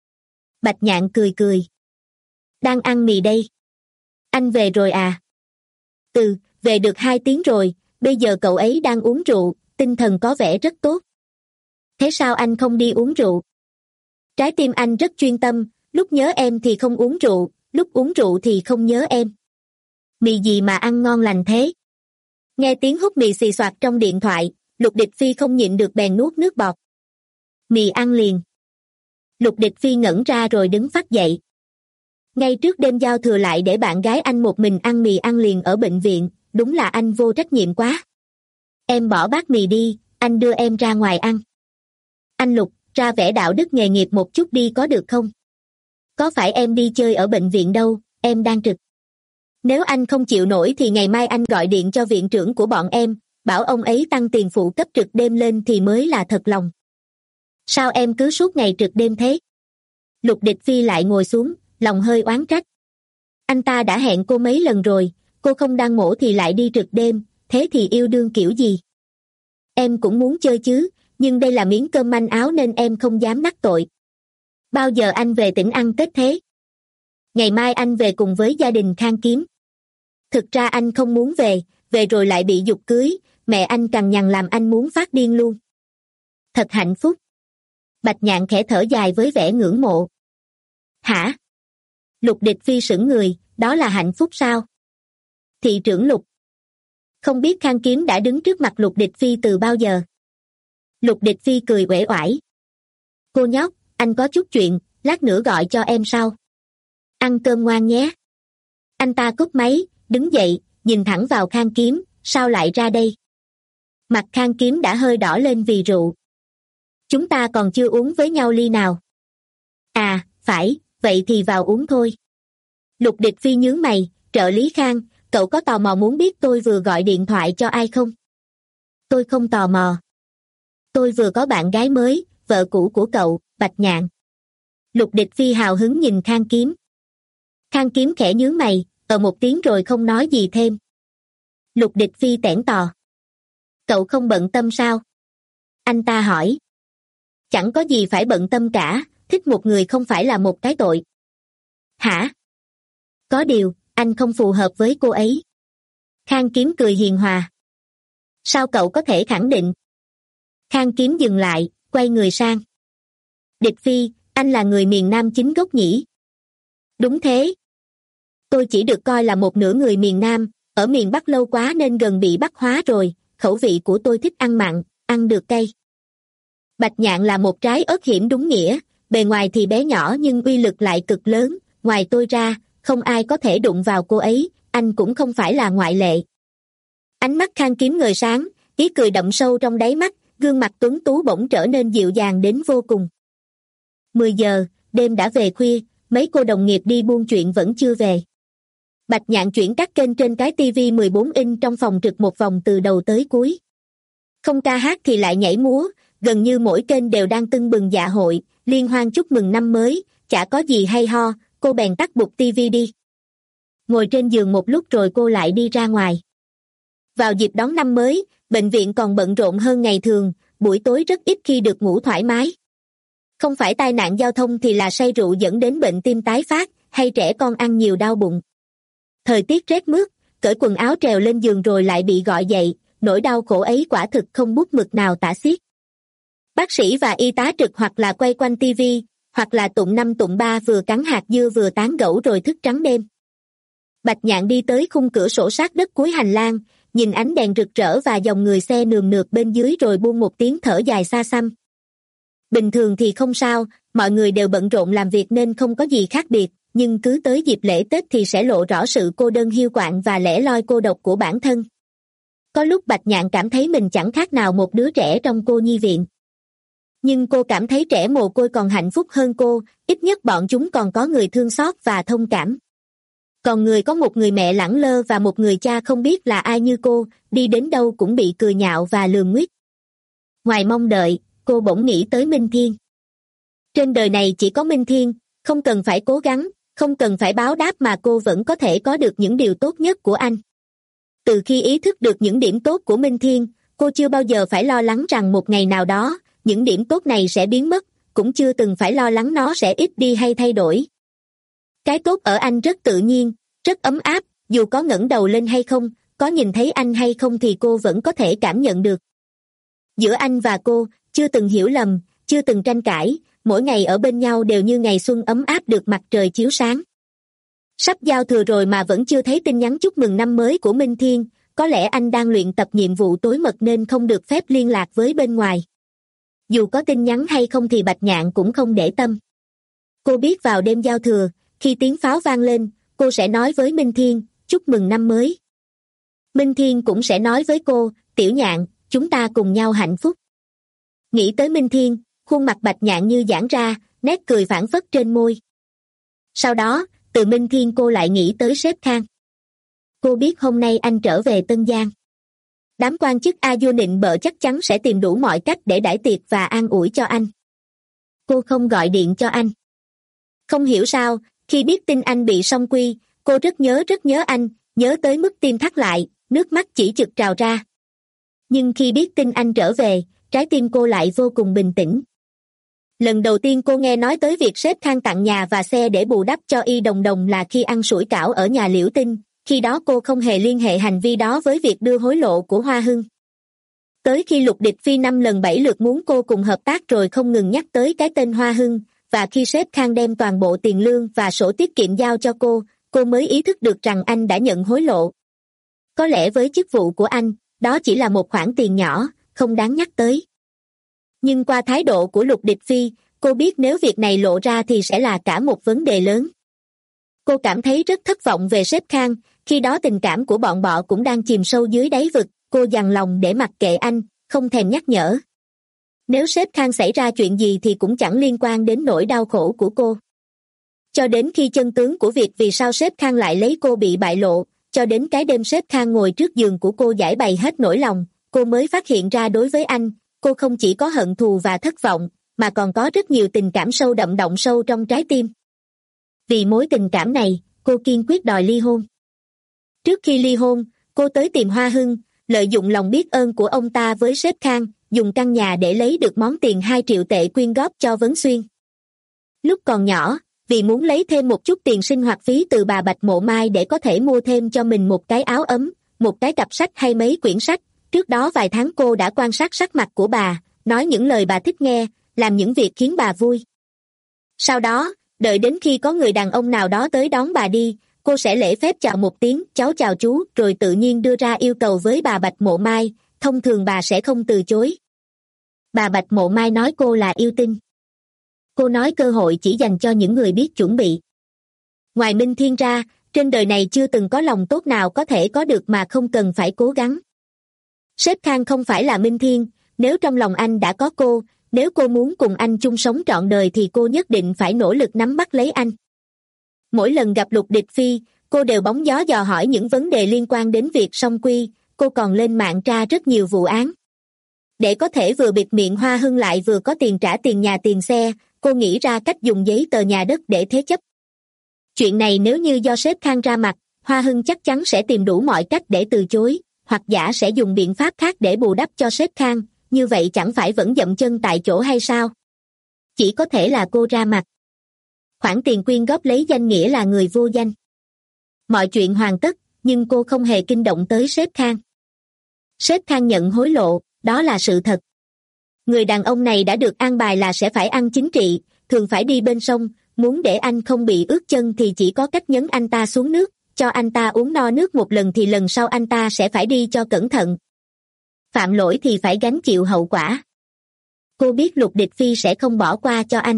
Bạch Nhạn cười cười. Đang ăn mì đây. Anh về rồi à? Ừ, về được hai tiếng rồi, bây giờ cậu ấy đang uống rượu, tinh thần có vẻ rất tốt. Thế sao anh không đi uống rượu? Trái tim anh rất chuyên tâm, lúc nhớ em thì không uống rượu, lúc uống rượu thì không nhớ em. Mì gì mà ăn ngon lành thế? Nghe tiếng hút mì xì xoạc trong điện thoại, Lục Địch Phi không nhịn được bèn nuốt nước bọt. Mì ăn liền. Lục Địch Phi ngẩn ra rồi đứng phắt dậy. Ngay trước đêm giao thừa lại để bạn gái anh một mình ăn mì ăn liền ở bệnh viện, đúng là anh vô trách nhiệm quá. Em bỏ bát mì đi, anh đưa em ra ngoài ăn. Anh Lục, ra vẻ đạo đức nghề nghiệp một chút đi có được không? Có phải em đi chơi ở bệnh viện đâu, em đang trực. Nếu anh không chịu nổi thì ngày mai anh gọi điện cho viện trưởng của bọn em, bảo ông ấy tăng tiền phụ cấp trực đêm lên thì mới là thật lòng. Sao em cứ suốt ngày trực đêm thế? Lục Địch Phi lại ngồi xuống, lòng hơi oán trách. Anh ta đã hẹn cô mấy lần rồi, cô không đang mổ thì lại đi trực đêm, thế thì yêu đương kiểu gì? Em cũng muốn chơi chứ, nhưng đây là miếng cơm manh áo nên em không dám đắc tội. Bao giờ anh về tỉnh ăn Tết thế? Ngày mai anh về cùng với gia đình Khang Kiếm. Thực ra anh không muốn về, về rồi lại bị giục cưới, mẹ anh cằn nhằn làm anh muốn phát điên luôn. Thật hạnh phúc. Bạch Nhạn khẽ thở dài với vẻ ngưỡng mộ. Hả? Lục Địch Phi sững người, đó là hạnh phúc sao? Thị trưởng Lục. Không biết Khang Kiếm đã đứng trước mặt Lục Địch Phi từ bao giờ? Lục Địch Phi cười uể oải. Cô nhóc, anh có chút chuyện, lát nữa gọi cho em sau. Ăn cơm ngoan nhé. Anh ta cúp máy, đứng dậy, nhìn thẳng vào Khang Kiếm, sao lại ra đây? Mặt Khang Kiếm đã hơi đỏ lên vì rượu. Chúng ta còn chưa uống với nhau ly nào. À, phải, vậy thì vào uống thôi. Lục Địch Phi nhướng mày, trợ lý Khang, cậu có tò mò muốn biết tôi vừa gọi điện thoại cho ai không? Tôi không tò mò. Tôi vừa có bạn gái mới, vợ cũ của cậu, Bạch Nhạn. Lục Địch Phi hào hứng nhìn Khang Kiếm. Khang Kiếm khẽ nhướng mày, ở một tiếng rồi không nói gì thêm. Lục Địch Phi tẻn tò. Cậu không bận tâm sao? Anh ta hỏi. Chẳng có gì phải bận tâm cả, thích một người không phải là một cái tội. Hả? Có điều, anh không phù hợp với cô ấy. Khang Kiếm cười hiền hòa. Sao cậu có thể khẳng định? Khang Kiếm dừng lại, quay người sang. Địch Phi, anh là người miền Nam chính gốc nhỉ? Đúng thế. Tôi chỉ được coi là một nửa người miền Nam, ở miền Bắc lâu quá nên gần bị Bắc hóa rồi, khẩu vị của tôi thích ăn mặn, ăn được cay. Bạch Nhạn là một trái ớt hiểm đúng nghĩa, bề ngoài thì bé nhỏ nhưng uy lực lại cực lớn, ngoài tôi ra, không ai có thể đụng vào cô ấy, anh cũng không phải là ngoại lệ. Ánh mắt Khang Kiếm ngời sáng, ý cười đậm sâu trong đáy mắt, gương mặt tuấn tú bỗng trở nên dịu dàng đến vô cùng. Mười giờ, đêm đã về khuya, mấy cô đồng nghiệp đi buôn chuyện vẫn chưa về. Bạch Nhạn chuyển các kênh trên cái tivi mười bốn inch trong phòng trực một vòng từ đầu tới cuối. Không ca hát thì lại nhảy múa, gần như mỗi kênh đều đang tưng bừng dạ hội, liên hoan chúc mừng năm mới, chả có gì hay ho, cô bèn tắt bụp tivi đi. Ngồi trên giường một lúc rồi cô lại đi ra ngoài. Vào dịp đón năm mới, bệnh viện còn bận rộn hơn ngày thường, buổi tối rất ít khi được ngủ thoải mái. Không phải tai nạn giao thông thì là say rượu dẫn đến bệnh tim tái phát, hay trẻ con ăn nhiều đau bụng. Thời tiết rét mướt, cởi quần áo trèo lên giường rồi lại bị gọi dậy, nỗi đau khổ ấy quả thực không bút mực nào tả xiết. Bác sĩ và y tá trực hoặc là quay quanh tivi, hoặc là tụng năm tụng ba vừa cắn hạt dưa vừa tán gẫu rồi thức trắng đêm. Bạch Nhạn đi tới khung cửa sổ sát đất cuối hành lang, nhìn ánh đèn rực rỡ và dòng người xe nườm nượp bên dưới rồi buông một tiếng thở dài xa xăm. Bình thường thì không sao, mọi người đều bận rộn làm việc nên không có gì khác biệt, nhưng cứ tới dịp lễ Tết thì sẽ lộ rõ sự cô đơn hiu quạnh và lẻ loi cô độc của bản thân. Có lúc Bạch Nhạn cảm thấy mình chẳng khác nào một đứa trẻ trong cô nhi viện. Nhưng cô cảm thấy trẻ mồ côi còn hạnh phúc hơn cô, ít nhất bọn chúng còn có người thương xót và thông cảm. Còn người có một người mẹ lẳng lơ và một người cha không biết là ai như cô, đi đến đâu cũng bị cười nhạo và lườm nguýt. Ngoài mong đợi, cô bỗng nghĩ tới Minh Thiên. Trên đời này chỉ có Minh Thiên, không cần phải cố gắng, không cần phải báo đáp mà cô vẫn có thể có được những điều tốt nhất của anh. Từ khi ý thức được những điểm tốt của Minh Thiên, cô chưa bao giờ phải lo lắng rằng một ngày nào đó, những điểm tốt này sẽ biến mất, cũng chưa từng phải lo lắng nó sẽ ít đi hay thay đổi. Cái tốt ở anh rất tự nhiên, rất ấm áp, dù có ngẩng đầu lên hay không, có nhìn thấy anh hay không thì cô vẫn có thể cảm nhận được. Giữa anh và cô, chưa từng hiểu lầm, chưa từng tranh cãi, mỗi ngày ở bên nhau đều như ngày xuân ấm áp được mặt trời chiếu sáng. Sắp giao thừa rồi mà vẫn chưa thấy tin nhắn chúc mừng năm mới của Minh Thiên, có lẽ anh đang luyện tập nhiệm vụ tối mật nên không được phép liên lạc với bên ngoài. Dù có tin nhắn hay không thì Bạch Nhạn cũng không để tâm. Cô biết vào đêm giao thừa, khi tiếng pháo vang lên, cô sẽ nói với Minh Thiên, chúc mừng năm mới. Minh Thiên cũng sẽ nói với cô, Tiểu Nhạn, chúng ta cùng nhau hạnh phúc. Nghĩ tới Minh Thiên, khuôn mặt Bạch Nhạn như giãn ra, nét cười phảng phất trên môi. Sau đó, từ Minh Thiên cô lại nghĩ tới sếp Khang. Cô biết hôm nay anh trở về Tân Giang. Đám quan chức A Du nịnh bợ chắc chắn sẽ tìm đủ mọi cách để đãi tiệc và an ủi cho anh. Cô không gọi điện cho anh. Không hiểu sao, khi biết tin anh bị song quy, cô rất nhớ rất nhớ anh, nhớ tới mức tim thắt lại, nước mắt chỉ chực trào ra. Nhưng khi biết tin anh trở về, trái tim cô lại vô cùng bình tĩnh. Lần đầu tiên cô nghe nói tới việc sếp Khang tặng nhà và xe để bù đắp cho Y Đồng Đồng là khi ăn sủi cảo ở nhà Liễu Tinh, khi đó cô không hề liên hệ hành vi đó với việc đưa hối lộ của Hoa Hưng. Tới khi Lục Địch Phi năm lần bảy lượt muốn cô cùng hợp tác rồi không ngừng nhắc tới cái tên Hoa Hưng, và khi sếp Khang đem toàn bộ tiền lương và sổ tiết kiệm giao cho cô, cô mới ý thức được rằng anh đã nhận hối lộ. Có lẽ với chức vụ của anh, đó chỉ là một khoản tiền nhỏ, không đáng nhắc tới. Nhưng qua thái độ của Lục Địch Phi, cô biết nếu việc này lộ ra thì sẽ là cả một vấn đề lớn. Cô cảm thấy rất thất vọng về sếp Khang, khi đó tình cảm của bọn bọ cũng đang chìm sâu dưới đáy vực, cô dằn lòng để mặc kệ anh, không thèm nhắc nhở. Nếu sếp Khang xảy ra chuyện gì thì cũng chẳng liên quan đến nỗi đau khổ của cô. Cho đến khi chân tướng của việc vì sao sếp Khang lại lấy cô bị bại lộ, cho đến cái đêm sếp Khang ngồi trước giường của cô giải bày hết nỗi lòng, cô mới phát hiện ra đối với anh, cô không chỉ có hận thù và thất vọng, mà còn có rất nhiều tình cảm sâu đậm động sâu trong trái tim. Vì mối tình cảm này, cô kiên quyết đòi ly hôn. Trước khi ly hôn, cô tới tìm Hoa Hưng, lợi dụng lòng biết ơn của ông ta với sếp Khang, dùng căn nhà để lấy được món tiền hai triệu tệ quyên góp cho Vấn Xuyên. Lúc còn nhỏ, vì muốn lấy thêm một chút tiền sinh hoạt phí từ bà Bạch Mộ Mai để có thể mua thêm cho mình một cái áo ấm, một cái cặp sách hay mấy quyển sách, trước đó vài tháng cô đã quan sát sắc mặt của bà, nói những lời bà thích nghe, làm những việc khiến bà vui. Sau đó, đợi đến khi có người đàn ông nào đó tới đón bà đi, cô sẽ lễ phép chào một tiếng, cháu chào chú, rồi tự nhiên đưa ra yêu cầu với bà Bạch Mộ Mai, thông thường bà sẽ không từ chối. Bà Bạch Mộ Mai nói cô là yêu tinh. Cô nói cơ hội chỉ dành cho những người biết chuẩn bị. Ngoài Minh Thiên ra, trên đời này chưa từng có lòng tốt nào có thể có được mà không cần phải cố gắng. Sếp Khang không phải là Minh Thiên, nếu trong lòng anh đã có cô, nếu cô muốn cùng anh chung sống trọn đời thì cô nhất định phải nỗ lực nắm bắt lấy anh. Mỗi lần gặp Lục Địch Phi, cô đều bóng gió dò hỏi những vấn đề liên quan đến việc song quy, cô còn lên mạng tra rất nhiều vụ án. Để có thể vừa bịt miệng Hoa Hưng lại vừa có tiền trả tiền nhà tiền xe, cô nghĩ ra cách dùng giấy tờ nhà đất để thế chấp. Chuyện này nếu như do sếp Khang ra mặt, Hoa Hưng chắc chắn sẽ tìm đủ mọi cách để từ chối, hoặc giả sẽ dùng biện pháp khác để bù đắp cho sếp Khang, như vậy chẳng phải vẫn dậm chân tại chỗ hay sao? Chỉ có thể là cô ra mặt. Khoản tiền quyên góp lấy danh nghĩa là người vô danh. Mọi chuyện hoàn tất, nhưng cô không hề kinh động tới sếp Khang. Sếp Khang nhận hối lộ, đó là sự thật. Người đàn ông này đã được an bài là sẽ phải ăn chính trị, thường phải đi bên sông, muốn để anh không bị ướt chân thì chỉ có cách nhấn anh ta xuống nước, cho anh ta uống no nước một lần thì lần sau anh ta sẽ phải đi cho cẩn thận. Phạm lỗi thì phải gánh chịu hậu quả. Cô biết Lục Địch Phi sẽ không bỏ qua cho anh.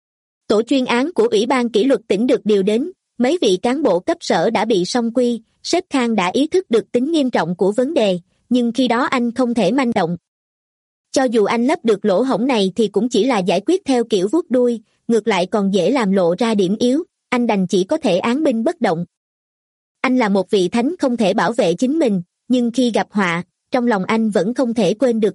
Tổ chuyên án của Ủy ban kỷ luật tỉnh được điều đến, mấy vị cán bộ cấp sở đã bị song quy, sếp Khang đã ý thức được tính nghiêm trọng của vấn đề, nhưng khi đó anh không thể manh động. Cho dù anh lấp được lỗ hổng này thì cũng chỉ là giải quyết theo kiểu vuốt đuôi, ngược lại còn dễ làm lộ ra điểm yếu, anh đành chỉ có thể án binh bất động. Anh là một vị thánh không thể bảo vệ chính mình, nhưng khi gặp họa, trong lòng anh vẫn không thể quên được.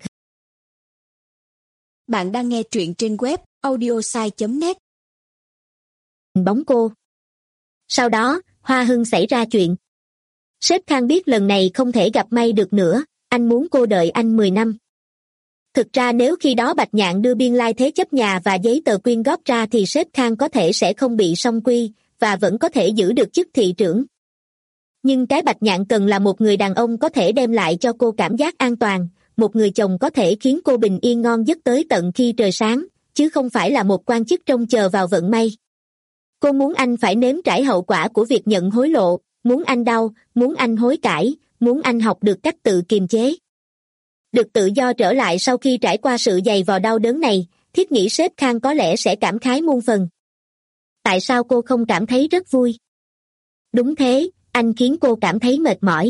Bạn đang nghe truyện trên web audiosai chấm net. Bóng cô. Sau đó, Hoa Hưng xảy ra chuyện. Sếp Khang biết lần này không thể gặp may được nữa, anh muốn cô đợi anh mười năm. Thực ra nếu khi đó Bạch Nhạn đưa biên lai thế chấp nhà và giấy tờ quyên góp ra thì sếp Khang có thể sẽ không bị song quy, và vẫn có thể giữ được chức thị trưởng. Nhưng cái Bạch Nhạn cần là một người đàn ông có thể đem lại cho cô cảm giác an toàn, một người chồng có thể khiến cô bình yên ngon giấc tới tận khi trời sáng, chứ không phải là một quan chức trông chờ vào vận may. Cô muốn anh phải nếm trải hậu quả của việc nhận hối lộ, muốn anh đau, muốn anh hối cải, muốn anh học được cách tự kiềm chế. Được tự do trở lại sau khi trải qua sự dày vò đau đớn này, Thiết nghĩ sếp Khang có lẽ sẽ cảm khái muôn phần. Tại sao cô không cảm thấy rất vui? Đúng thế, anh khiến cô cảm thấy mệt mỏi.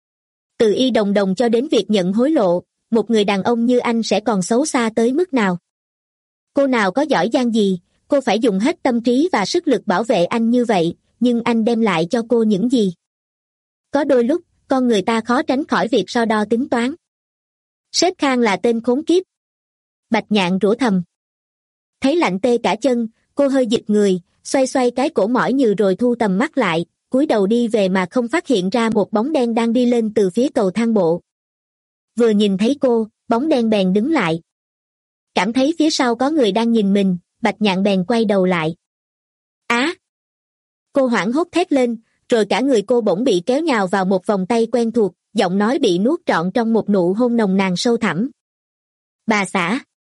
Từ y đồng đồng cho đến việc nhận hối lộ, một người đàn ông như anh sẽ còn xấu xa tới mức nào? Cô nào có giỏi giang gì, cô phải dùng hết tâm trí và sức lực bảo vệ anh như vậy, nhưng anh đem lại cho cô những gì? Có đôi lúc, con người ta khó tránh khỏi việc so đo tính toán. Sếp Khang là tên khốn kiếp. Bạch Nhạn rủa thầm. Thấy lạnh tê cả chân, cô hơi dịch người, xoay xoay cái cổ mỏi như rồi thu tầm mắt lại, cúi đầu đi về mà không phát hiện ra một bóng đen đang đi lên từ phía cầu thang bộ. Vừa nhìn thấy cô, bóng đen bèn đứng lại. Cảm thấy phía sau có người đang nhìn mình, Bạch Nhạn bèn quay đầu lại. Á! Cô hoảng hốt thét lên, rồi cả người cô bỗng bị kéo nhào vào một vòng tay quen thuộc, giọng nói bị nuốt trọn trong một nụ hôn nồng nàn sâu thẳm. Bà xã!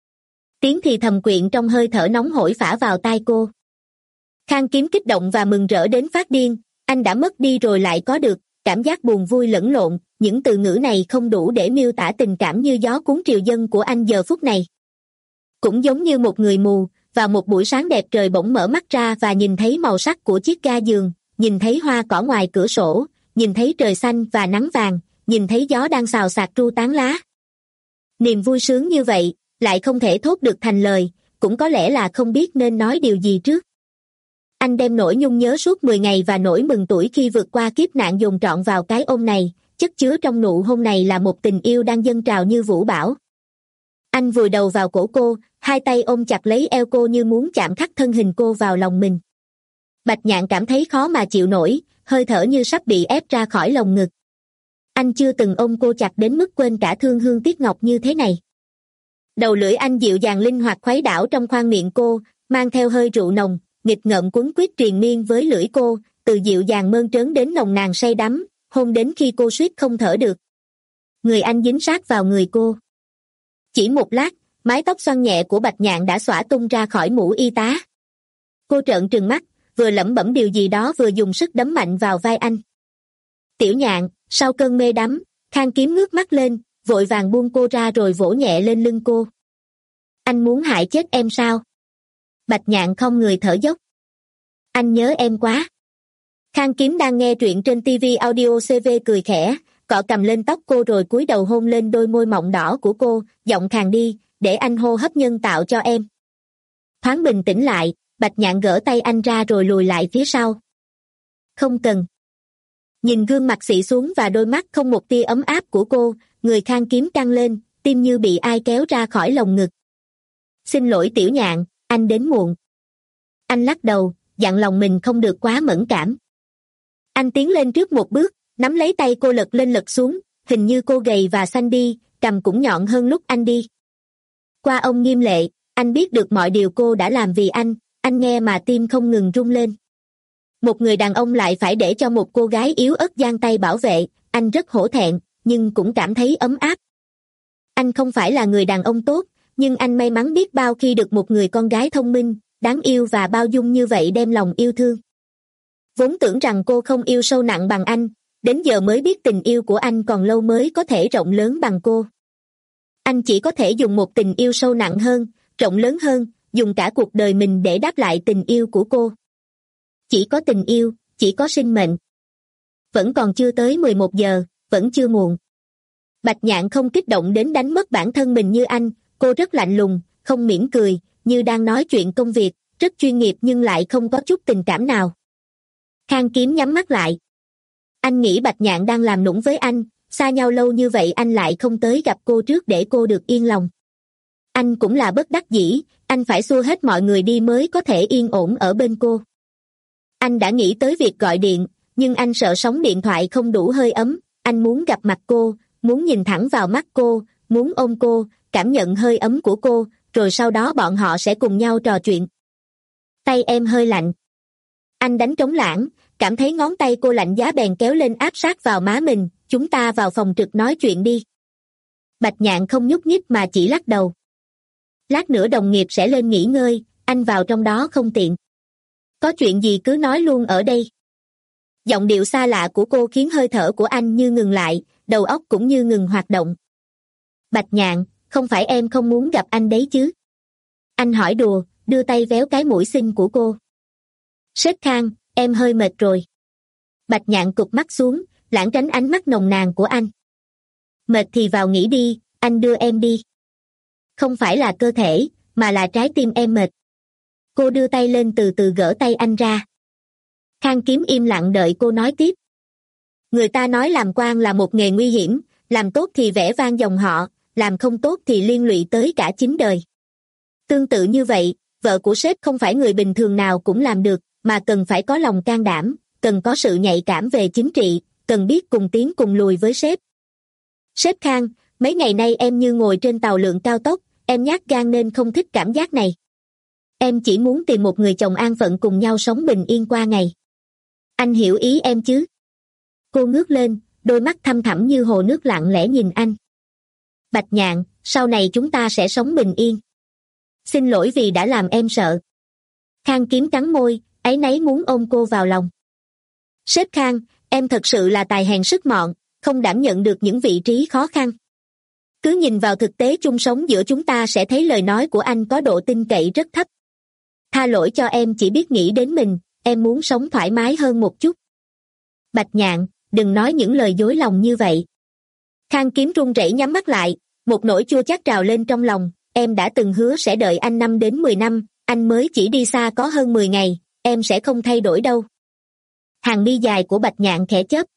Tiếng thì thầm quyện trong hơi thở nóng hổi phả vào tai cô. Khang Kiếm kích động và mừng rỡ đến phát điên, anh đã mất đi rồi lại có được, cảm giác buồn vui lẫn lộn, những từ ngữ này không đủ để miêu tả tình cảm như gió cuốn triều dân của anh giờ phút này. Cũng giống như một người mù, vào một buổi sáng đẹp trời bỗng mở mắt ra và nhìn thấy màu sắc của chiếc ga giường, nhìn thấy hoa cỏ ngoài cửa sổ, nhìn thấy trời xanh và nắng vàng, nhìn thấy gió đang xào xạc ru tán lá. Niềm vui sướng như vậy, lại không thể thốt được thành lời, cũng có lẽ là không biết nên nói điều gì trước. Anh đem nỗi nhung nhớ suốt mười ngày và nỗi mừng tuổi khi vượt qua kiếp nạn dồn trọn vào cái ôm này, chất chứa trong nụ hôn này là một tình yêu đang dâng trào như vũ bão. Anh vùi đầu vào cổ cô, hai tay ôm chặt lấy eo cô như muốn chạm khắc thân hình cô vào lòng mình. Bạch Nhạn cảm thấy khó mà chịu nổi, hơi thở như sắp bị ép ra khỏi lồng ngực. Anh chưa từng ôm cô chặt đến mức quên cả thương hương tiếc ngọc như thế này. Đầu lưỡi anh dịu dàng linh hoạt khuấy đảo trong khoang miệng cô, mang theo hơi rượu nồng, nghịch ngợm quấn quýt triền miên với lưỡi cô, từ dịu dàng mơn trớn đến nồng nàn say đắm, hôn đến khi cô suýt không thở được. Người anh dính sát vào người cô. Chỉ một lát, mái tóc xoăn nhẹ của Bạch Nhạn đã xõa tung ra khỏi mũ y tá. Cô trợn trừng mắt, vừa lẩm bẩm điều gì đó vừa dùng sức đấm mạnh vào vai anh. Tiểu Nhạn, sau cơn mê đắm, Khang Kiếm ngước mắt lên, vội vàng buông cô ra rồi vỗ nhẹ lên lưng cô. Anh muốn hại chết em sao? Bạch Nhạn không người thở dốc. Anh nhớ em quá. Khang Kiếm đang nghe truyện trên ti vi Audio xê vê cười khẽ, cọ cầm lên tóc cô rồi cúi đầu hôn lên đôi môi mọng đỏ của cô, giọng khàn đi, để anh hô hấp nhân tạo cho em. Thoáng bình tĩnh lại, Bạch Nhạn gỡ tay anh ra rồi lùi lại phía sau. Không cần. Nhìn gương mặt xị xuống và đôi mắt không một tia ấm áp của cô, người Khang Kiếm căng lên, tim như bị ai kéo ra khỏi lồng ngực. Xin lỗi Tiểu Nhạn, anh đến muộn. Anh lắc đầu, dặn lòng mình không được quá mẫn cảm. Anh tiến lên trước một bước, nắm lấy tay cô lật lên lật xuống, hình như cô gầy và xanh đi, cằm cũng nhọn hơn lúc anh đi. Qua ông Nghiêm Lệ, anh biết được mọi điều cô đã làm vì anh, anh nghe mà tim không ngừng rung lên. Một người đàn ông lại phải để cho một cô gái yếu ớt giang tay bảo vệ, anh rất hổ thẹn, nhưng cũng cảm thấy ấm áp. Anh không phải là người đàn ông tốt, nhưng anh may mắn biết bao khi được một người con gái thông minh, đáng yêu và bao dung như vậy đem lòng yêu thương. Vốn tưởng rằng cô không yêu sâu nặng bằng anh, đến giờ mới biết tình yêu của anh còn lâu mới có thể rộng lớn bằng cô. Anh chỉ có thể dùng một tình yêu sâu nặng hơn, rộng lớn hơn, dùng cả cuộc đời mình để đáp lại tình yêu của cô. Chỉ có tình yêu, chỉ có sinh mệnh. Vẫn còn chưa tới mười một giờ, vẫn chưa muộn. Bạch Nhạn không kích động đến đánh mất bản thân mình như anh, cô rất lạnh lùng, không mỉm cười, như đang nói chuyện công việc, rất chuyên nghiệp nhưng lại không có chút tình cảm nào. Khang Kiếm nhắm mắt lại. Anh nghĩ Bạch Nhạn đang làm nũng với anh, xa nhau lâu như vậy anh lại không tới gặp cô trước để cô được yên lòng. Anh cũng là bất đắc dĩ, anh phải xua hết mọi người đi mới có thể yên ổn ở bên cô. Anh đã nghĩ tới việc gọi điện, nhưng anh sợ sóng điện thoại không đủ hơi ấm, anh muốn gặp mặt cô, muốn nhìn thẳng vào mắt cô, muốn ôm cô, cảm nhận hơi ấm của cô, rồi sau đó bọn họ sẽ cùng nhau trò chuyện. Tay em hơi lạnh. Anh đánh trống lãng, cảm thấy ngón tay cô lạnh giá bèn kéo lên áp sát vào má mình. Chúng ta vào phòng trực nói chuyện đi. Bạch Nhạn không nhúc nhích mà chỉ lắc đầu. Lát nữa đồng nghiệp sẽ lên nghỉ ngơi, anh vào trong đó không tiện. Có chuyện gì cứ nói luôn ở đây. Giọng điệu xa lạ của cô khiến hơi thở của anh như ngừng lại, đầu óc cũng như ngừng hoạt động. Bạch Nhạn, không phải em không muốn gặp anh đấy chứ? Anh hỏi đùa, đưa tay véo cái mũi xinh của cô. Sếp Khang, em hơi mệt rồi. Bạch Nhạn cụp mắt xuống, lảng tránh ánh mắt nồng nàn của anh. Mệt thì vào nghỉ đi, anh đưa em đi. Không phải là cơ thể, mà là trái tim em mệt. Cô đưa tay lên từ từ gỡ tay anh ra. Khang Kiếm im lặng đợi cô nói tiếp. Người ta nói làm quan là một nghề nguy hiểm, làm tốt thì vẻ vang dòng họ, làm không tốt thì liên lụy tới cả chính đời. Tương tự như vậy, vợ của sếp không phải người bình thường nào cũng làm được, mà cần phải có lòng can đảm, cần có sự nhạy cảm về chính trị, cần biết cùng tiến cùng lùi với sếp. Sếp Khang, mấy ngày nay em như ngồi trên tàu lượn cao tốc, em nhát gan nên không thích cảm giác này. Em chỉ muốn tìm một người chồng an phận cùng nhau sống bình yên qua ngày. Anh hiểu ý em chứ? Cô ngước lên, đôi mắt thăm thẳm như hồ nước lặng lẽ nhìn anh. Bạch Nhạn, sau này chúng ta sẽ sống bình yên. Xin lỗi vì đã làm em sợ. Khang Kiếm cắn môi, áy náy muốn ôm cô vào lòng. Sếp Khang, em thật sự là tài hèn sức mọn, không đảm nhận được những vị trí khó khăn. Cứ nhìn vào thực tế chung sống giữa chúng ta sẽ thấy lời nói của anh có độ tin cậy rất thấp. Tha lỗi cho em chỉ biết nghĩ đến mình, em muốn sống thoải mái hơn một chút. Bạch Nhạn, đừng nói những lời dối lòng như vậy. Khang Kiếm run rẩy nhắm mắt lại, một nỗi chua chát trào lên trong lòng. Em đã từng hứa sẽ đợi anh năm đến mười năm, anh mới chỉ đi xa có hơn mười ngày, em sẽ không thay đổi đâu. Hàng mi dài của Bạch Nhạn khẽ chớp.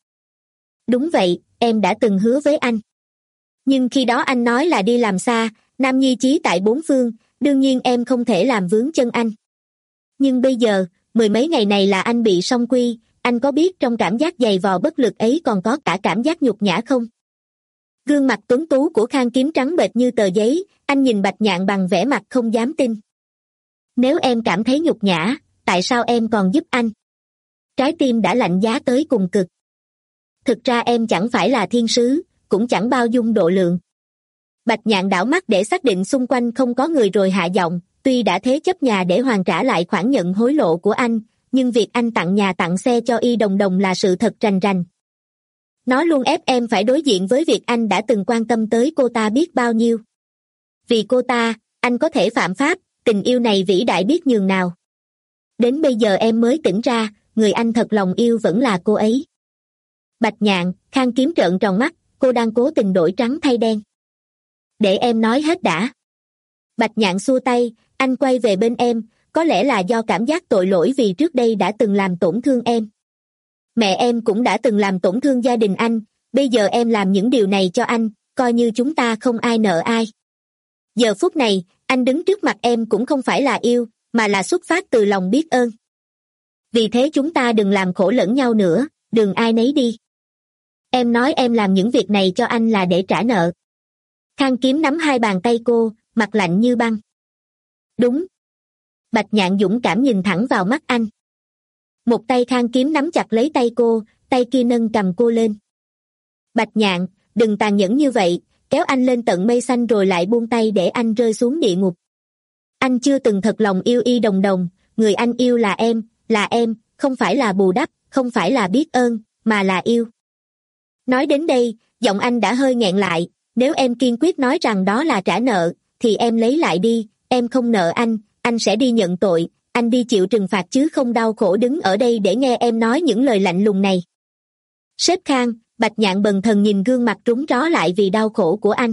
Đúng vậy, em đã từng hứa với anh. Nhưng khi đó anh nói là đi làm xa, nam nhi chí tại bốn phương, đương nhiên em không thể làm vướng chân anh. Nhưng bây giờ, mười mấy ngày này là anh bị song quy, anh có biết trong cảm giác dày vò bất lực ấy còn có cả cảm giác nhục nhã không? Gương mặt tuấn tú của Khang Kiếm trắng bệch như tờ giấy, anh nhìn Bạch Nhạn bằng vẻ mặt không dám tin. Nếu em cảm thấy nhục nhã, tại sao em còn giúp anh? Trái tim đã lạnh giá tới cùng cực. Thực ra em chẳng phải là thiên sứ, cũng chẳng bao dung độ lượng. Bạch Nhạn đảo mắt để xác định xung quanh không có người rồi hạ giọng, tuy đã thế chấp nhà để hoàn trả lại khoản nhận hối lộ của anh, nhưng việc anh tặng nhà tặng xe cho Y Đồng Đồng là sự thật rành rành. Nó luôn ép em phải đối diện với việc anh đã từng quan tâm tới cô ta biết bao nhiêu. Vì cô ta, anh có thể phạm pháp, tình yêu này vĩ đại biết nhường nào. Đến bây giờ em mới tỉnh ra, người anh thật lòng yêu vẫn là cô ấy. Bạch Nhạn, Khang Kiếm trợn tròn mắt, cô đang cố tình đổi trắng thay đen. Để em nói hết đã. Bạch Nhạn xua tay, anh quay về bên em, có lẽ là do cảm giác tội lỗi vì trước đây đã từng làm tổn thương em. Mẹ em cũng đã từng làm tổn thương gia đình anh, bây giờ em làm những điều này cho anh, coi như chúng ta không ai nợ ai. Giờ phút này, anh đứng trước mặt em cũng không phải là yêu, mà là xuất phát từ lòng biết ơn. Vì thế chúng ta đừng làm khổ lẫn nhau nữa, đừng ai nấy đi. Em nói em làm những việc này cho anh là để trả nợ. Khang Kiếm nắm hai bàn tay cô, mặt lạnh như băng. Đúng. Bạch Nhạn dũng cảm nhìn thẳng vào mắt anh. Một tay Khang Kiếm nắm chặt lấy tay cô, tay kia nâng cầm cô lên. Bạch Nhạn, đừng tàn nhẫn như vậy, kéo anh lên tận mây xanh rồi lại buông tay để anh rơi xuống địa ngục. Anh chưa từng thật lòng yêu Y Đồng Đồng, người anh yêu là em, là em, không phải là bù đắp, không phải là biết ơn, mà là yêu. Nói đến đây, giọng anh đã hơi nghẹn lại, nếu em kiên quyết nói rằng đó là trả nợ, thì em lấy lại đi, em không nợ anh, anh sẽ đi nhận tội, anh đi chịu trừng phạt chứ không đau khổ đứng ở đây để nghe em nói những lời lạnh lùng này. Sếp Khang, Bạch Nhạn bần thần nhìn gương mặt trúng ró lại vì đau khổ của anh.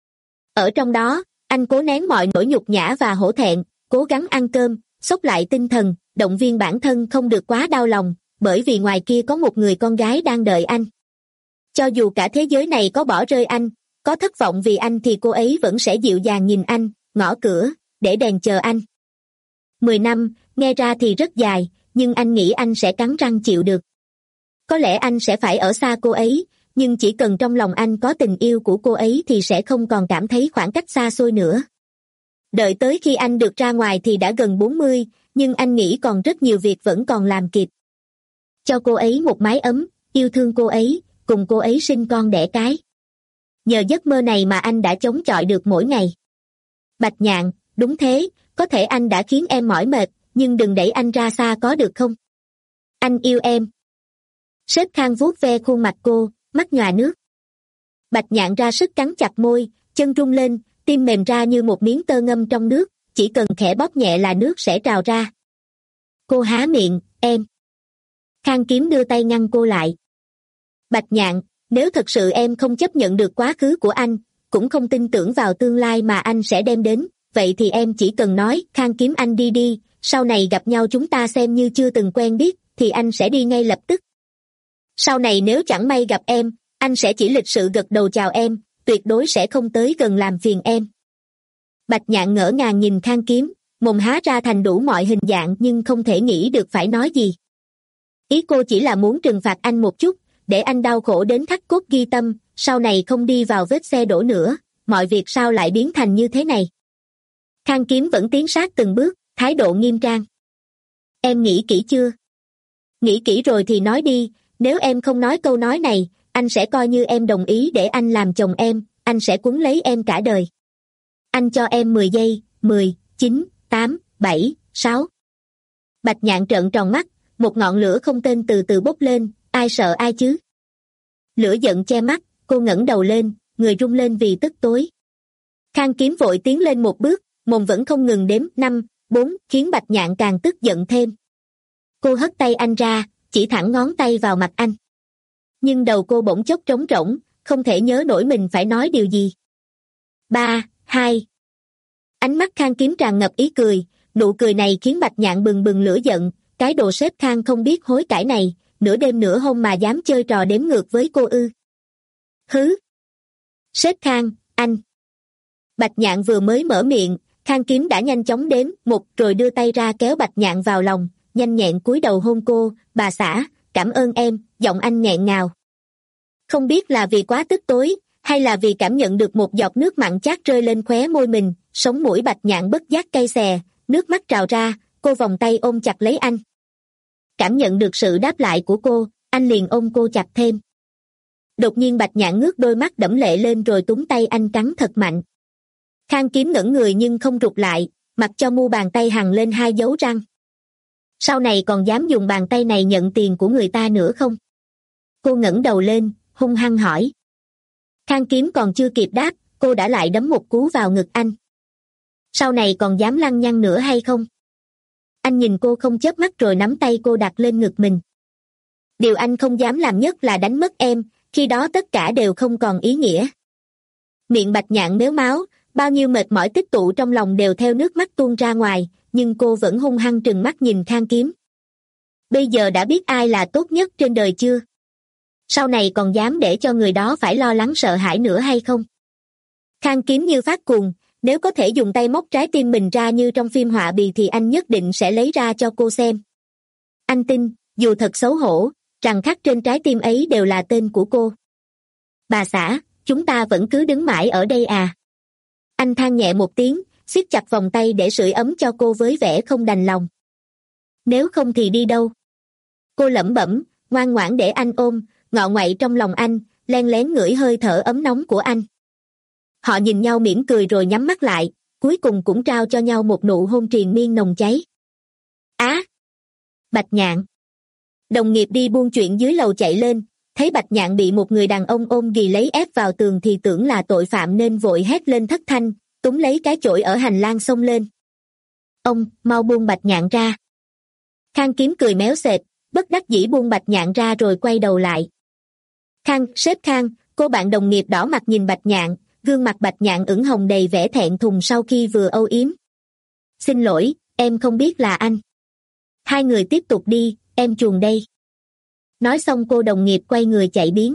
Ở trong đó, anh cố nén mọi nỗi nhục nhã và hổ thẹn, cố gắng ăn cơm, xốc lại tinh thần, động viên bản thân không được quá đau lòng, bởi vì ngoài kia có một người con gái đang đợi anh. Cho dù cả thế giới này có bỏ rơi anh, có thất vọng vì anh thì cô ấy vẫn sẽ dịu dàng nhìn anh, ngõ cửa, để đèn chờ anh. Mười năm, nghe ra thì rất dài, nhưng anh nghĩ anh sẽ cắn răng chịu được. Có lẽ anh sẽ phải ở xa cô ấy, nhưng chỉ cần trong lòng anh có tình yêu của cô ấy thì sẽ không còn cảm thấy khoảng cách xa xôi nữa. Đợi tới khi anh được ra ngoài thì đã gần bốn mươi, nhưng anh nghĩ còn rất nhiều việc vẫn còn làm kịp. cho cô ấy một mái ấm, yêu thương cô ấy, cùng cô ấy sinh con đẻ cái. Nhờ giấc mơ này mà anh đã chống chọi được mỗi ngày. Bạch Nhạn, đúng thế, có thể anh đã khiến em mỏi mệt, nhưng đừng đẩy anh ra xa có được không? Anh yêu em. Sếp Khang vuốt ve khuôn mặt cô, mắt nhòa nước. Bạch Nhạn ra sức cắn chặt môi, chân rung lên, tim mềm ra như một miếng tơ ngâm trong nước, chỉ cần khẽ bóp nhẹ là nước sẽ trào ra. Cô há miệng, em. Khang Kiếm đưa tay ngăn cô lại. Bạch Nhạn, nếu thật sự em không chấp nhận được quá khứ của anh, cũng không tin tưởng vào tương lai mà anh sẽ đem đến, vậy thì em chỉ cần nói, Khang Kiếm anh đi đi, sau này gặp nhau chúng ta xem như chưa từng quen biết, thì anh sẽ đi ngay lập tức. Sau này nếu chẳng may gặp em, anh sẽ chỉ lịch sự gật đầu chào em, tuyệt đối sẽ không tới gần làm phiền em. Bạch Nhạn ngỡ ngàng nhìn Khang Kiếm, mồm há ra thành đủ mọi hình dạng nhưng không thể nghĩ được phải nói gì. Ý cô chỉ là muốn trừng phạt anh một chút, để anh đau khổ đến thắt cốt ghi tâm, sau này không đi vào vết xe đổ nữa, mọi việc sao lại biến thành như thế này. Khang Kiếm vẫn tiến sát từng bước, thái độ nghiêm trang. Em nghĩ kỹ chưa? Nghĩ kỹ rồi thì nói đi, nếu em không nói câu nói này, anh sẽ coi như em đồng ý để anh làm chồng em, anh sẽ quấn lấy em cả đời. Anh cho em mười giây, mười, chín, tám, bảy, sáu. Bạch Nhạn trợn tròn mắt, một ngọn lửa không tên từ từ bốc lên, ai sợ ai chứ? Lửa giận che mắt, cô ngẩng đầu lên, người rung lên vì tức tối. Khang Kiếm vội tiến lên một bước, mồm vẫn không ngừng đếm năm, bốn, khiến Bạch Nhạn càng tức giận thêm. Cô hất tay anh ra, chỉ thẳng ngón tay vào mặt anh. Nhưng đầu cô bỗng chốc trống rỗng, không thể nhớ nổi mình phải nói điều gì. Ba, hai. Ánh mắt Khang Kiếm tràn ngập ý cười, nụ cười này khiến Bạch Nhạn bừng bừng lửa giận, cái đồ sếp Khang không biết hối cải này, nửa đêm nửa hôm mà dám chơi trò đếm ngược với cô ư. Hứ! Sếp Khang, anh! Bạch Nhạn vừa mới mở miệng, Khang Kiếm đã nhanh chóng đếm một rồi đưa tay ra kéo Bạch Nhạn vào lòng, nhanh nhẹn cúi đầu hôn cô, bà xã, cảm ơn em, giọng anh nghẹn ngào. Không biết là vì quá tức tối, hay là vì cảm nhận được một giọt nước mặn chát rơi lên khóe môi mình, sống mũi Bạch Nhạn bất giác cay xè, nước mắt trào ra, cô vòng tay ôm chặt lấy anh. Cảm nhận được sự đáp lại của cô, anh liền ôm cô chặt thêm. Đột nhiên Bạch Nhạn ngước đôi mắt đẫm lệ lên rồi túm tay anh cắn thật mạnh. Khang Kiếm ngẩn người nhưng không rụt lại, mặc cho mu bàn tay hằn lên hai dấu răng. Sau này còn dám dùng bàn tay này nhận tiền của người ta nữa không? Cô ngẩng đầu lên, hung hăng hỏi. Khang Kiếm còn chưa kịp đáp, cô đã lại đấm một cú vào ngực anh. Sau này còn dám lăng nhăng nữa hay không? Anh nhìn cô không chớp mắt rồi nắm tay cô đặt lên ngực mình. Điều anh không dám làm nhất là đánh mất em, khi đó tất cả đều không còn ý nghĩa. Miệng Bạch Nhạn méo máu, bao nhiêu mệt mỏi tích tụ trong lòng đều theo nước mắt tuôn ra ngoài, nhưng cô vẫn hung hăng trừng mắt nhìn Khang Kiếm. Bây giờ đã biết ai là tốt nhất trên đời chưa? Sau này còn dám để cho người đó phải lo lắng sợ hãi nữa hay không? Khang Kiếm như phát cuồng, nếu có thể dùng tay móc trái tim mình ra như trong phim họa bì thì anh nhất định sẽ lấy ra cho cô xem. Anh tin, dù thật xấu hổ, rằng khắc trên trái tim ấy đều là tên của cô. Bà xã, chúng ta vẫn cứ đứng mãi ở đây à? Anh than nhẹ một tiếng, siết chặt vòng tay để sưởi ấm cho cô với vẻ không đành lòng. Nếu không thì đi đâu? Cô lẩm bẩm, ngoan ngoãn để anh ôm, ngọ nguậy trong lòng anh, len lén ngửi hơi thở ấm nóng của anh. Họ nhìn nhau mỉm cười rồi nhắm mắt lại, cuối cùng cũng trao cho nhau một nụ hôn triền miên nồng cháy. Á! À, Bạch Nhạn! Đồng nghiệp đi buôn chuyện dưới lầu chạy lên, thấy Bạch Nhạn bị một người đàn ông ôm ghì lấy ép vào tường thì tưởng là tội phạm nên vội hét lên thất thanh, túm lấy cái chổi ở hành lang xông lên. Ông, mau buông Bạch Nhạn ra. Khang Kiếm cười méo sệt, bất đắc dĩ buông Bạch Nhạn ra rồi quay đầu lại. Khang, sếp Khang, cô bạn đồng nghiệp đỏ mặt nhìn Bạch Nhạn, gương mặt Bạch Nhạn ửng hồng đầy vẻ thẹn thùng sau khi vừa âu yếm. Xin lỗi, em không biết là anh. Hai người tiếp tục đi, em chuồn đây. Nói xong cô đồng nghiệp quay người chạy biến.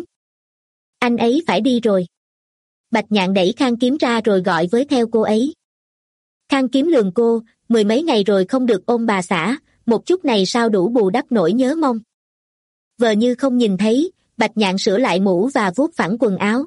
Anh ấy phải đi rồi. Bạch Nhạn đẩy Khang Kiếm ra rồi gọi với theo cô ấy. Khang Kiếm lườm cô, mười mấy ngày rồi không được ôm bà xã, một chút này sao đủ bù đắp nỗi nhớ mong. Vờ như không nhìn thấy, Bạch Nhạn sửa lại mũ và vuốt phẳng quần áo.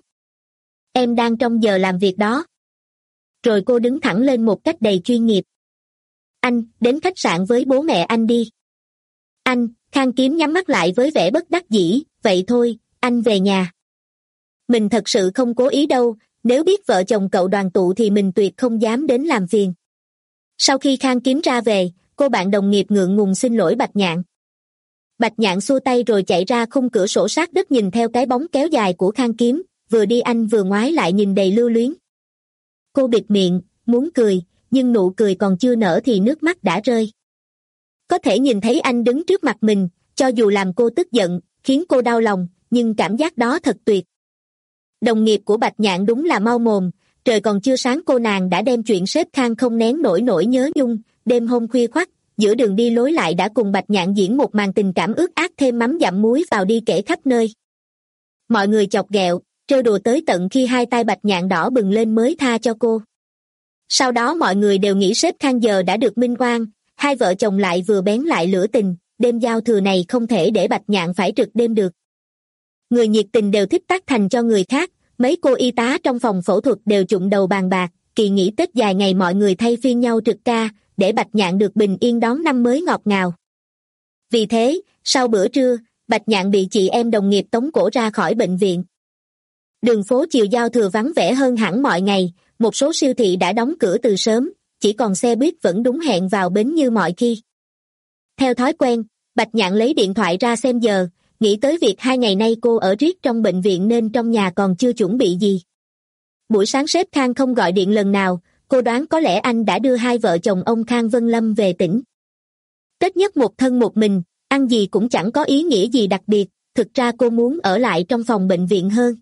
Em đang trong giờ làm việc đó. Rồi cô đứng thẳng lên một cách đầy chuyên nghiệp. Anh, đến khách sạn với bố mẹ anh đi. Anh, Khang Kiếm nhắm mắt lại với vẻ bất đắc dĩ, vậy thôi, anh về nhà. Mình thật sự không cố ý đâu, nếu biết vợ chồng cậu đoàn tụ thì mình tuyệt không dám đến làm phiền. Sau khi Khang Kiếm ra về, cô bạn đồng nghiệp ngượng ngùng xin lỗi Bạch Nhạn. Bạch Nhạn xua tay rồi chạy ra khung cửa sổ sát đất nhìn theo cái bóng kéo dài của Khang Kiếm, vừa đi anh vừa ngoái lại nhìn đầy lưu luyến. Cô bịt miệng, muốn cười, nhưng nụ cười còn chưa nở thì nước mắt đã rơi. Có thể nhìn thấy anh đứng trước mặt mình, cho dù làm cô tức giận, khiến cô đau lòng, nhưng cảm giác đó thật tuyệt. Đồng nghiệp của Bạch Nhạn đúng là mau mồm, trời còn chưa sáng cô nàng đã đem chuyện sếp Khang không nén nổi nỗi nhớ nhung, đêm hôm khuya khoắt, giữa đường đi lối lại đã cùng Bạch Nhạn diễn một màn tình cảm ướt át thêm mắm dặm muối vào đi kể khắp nơi. Mọi người chọc ghẹo, trêu đùa tới tận khi hai tay Bạch Nhạn đỏ bừng lên mới tha cho cô. Sau đó mọi người đều nghĩ sếp Khang giờ đã được minh oan, hai vợ chồng lại vừa bén lại lửa tình, đêm giao thừa này không thể để Bạch Nhạn phải trực đêm được. Người nhiệt tình đều thích tác thành cho người khác, mấy cô y tá trong phòng phẫu thuật đều chụng đầu bàn bạc, kỳ nghỉ Tết dài ngày mọi người thay phiên nhau trực ca, để Bạch Nhạn được bình yên đón năm mới ngọt ngào. Vì thế, sau bữa trưa, Bạch Nhạn bị chị em đồng nghiệp tống cổ ra khỏi bệnh viện. Đường phố chiều giao thừa vắng vẻ hơn hẳn mọi ngày, một số siêu thị đã đóng cửa từ sớm, chỉ còn xe buýt vẫn đúng hẹn vào bến như mọi khi. Theo thói quen, Bạch Nhạn lấy điện thoại ra xem giờ, nghĩ tới việc hai ngày nay cô ở riết trong bệnh viện nên trong nhà còn chưa chuẩn bị gì. Buổi sáng sếp Khang không gọi điện lần nào, cô đoán có lẽ anh đã đưa hai vợ chồng ông Khang Vân Lâm về tỉnh. Tết nhất một thân một mình, ăn gì cũng chẳng có ý nghĩa gì đặc biệt, thực ra cô muốn ở lại trong phòng bệnh viện hơn.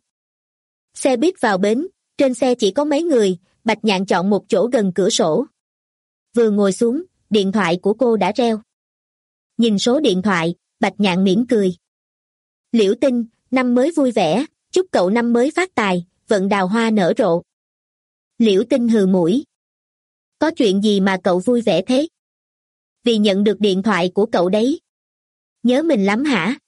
Xe buýt vào bến, trên xe chỉ có mấy người, Bạch Nhạn chọn một chỗ gần cửa sổ. Vừa ngồi xuống, điện thoại của cô đã reo. Nhìn số điện thoại, Bạch Nhạn mỉm cười. Liễu Tinh, năm mới vui vẻ, chúc cậu năm mới phát tài, vận đào hoa nở rộ. Liễu Tinh hừ mũi. Có chuyện gì mà cậu vui vẻ thế? Vì nhận được điện thoại của cậu đấy. Nhớ mình lắm hả?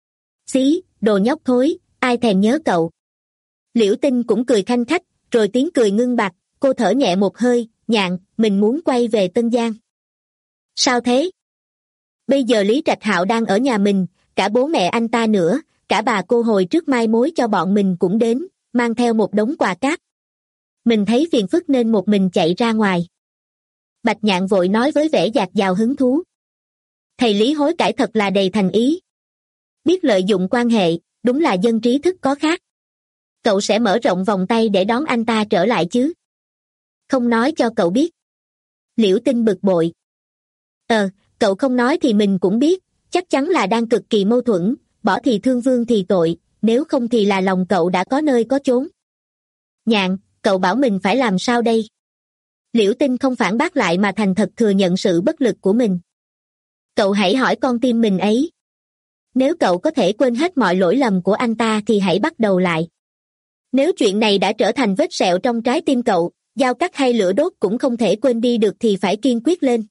Xí, đồ nhóc thối, ai thèm nhớ cậu. Liễu Tinh cũng cười khanh khách, rồi tiếng cười ngưng bặt, cô thở nhẹ một hơi, Nhạn, mình muốn quay về Tân Giang. Sao thế? Bây giờ Lý Trạch Hạo đang ở nhà mình, cả bố mẹ anh ta nữa, cả bà cô hồi trước mai mối cho bọn mình cũng đến, mang theo một đống quà cáp. Mình thấy phiền phức nên một mình chạy ra ngoài. Bạch Nhạn vội nói với vẻ dạt dào hứng thú. Thầy Lý hối cải thật là đầy thành ý. Biết lợi dụng quan hệ, đúng là dân trí thức có khác. Cậu sẽ mở rộng vòng tay để đón anh ta trở lại chứ? Không nói cho cậu biết. Liễu Tinh bực bội. Ờ, cậu không nói thì mình cũng biết, chắc chắn là đang cực kỳ mâu thuẫn, bỏ thì thương vương thì tội, nếu không thì là lòng cậu đã có nơi có chốn. Nhạn, cậu bảo mình phải làm sao đây? Liễu Tinh không phản bác lại mà thành thật thừa nhận sự bất lực của mình. Cậu hãy hỏi con tim mình ấy. Nếu cậu có thể quên hết mọi lỗi lầm của anh ta thì hãy bắt đầu lại. Nếu chuyện này đã trở thành vết sẹo trong trái tim cậu, dao cắt hay lửa đốt cũng không thể quên đi được thì phải kiên quyết lên.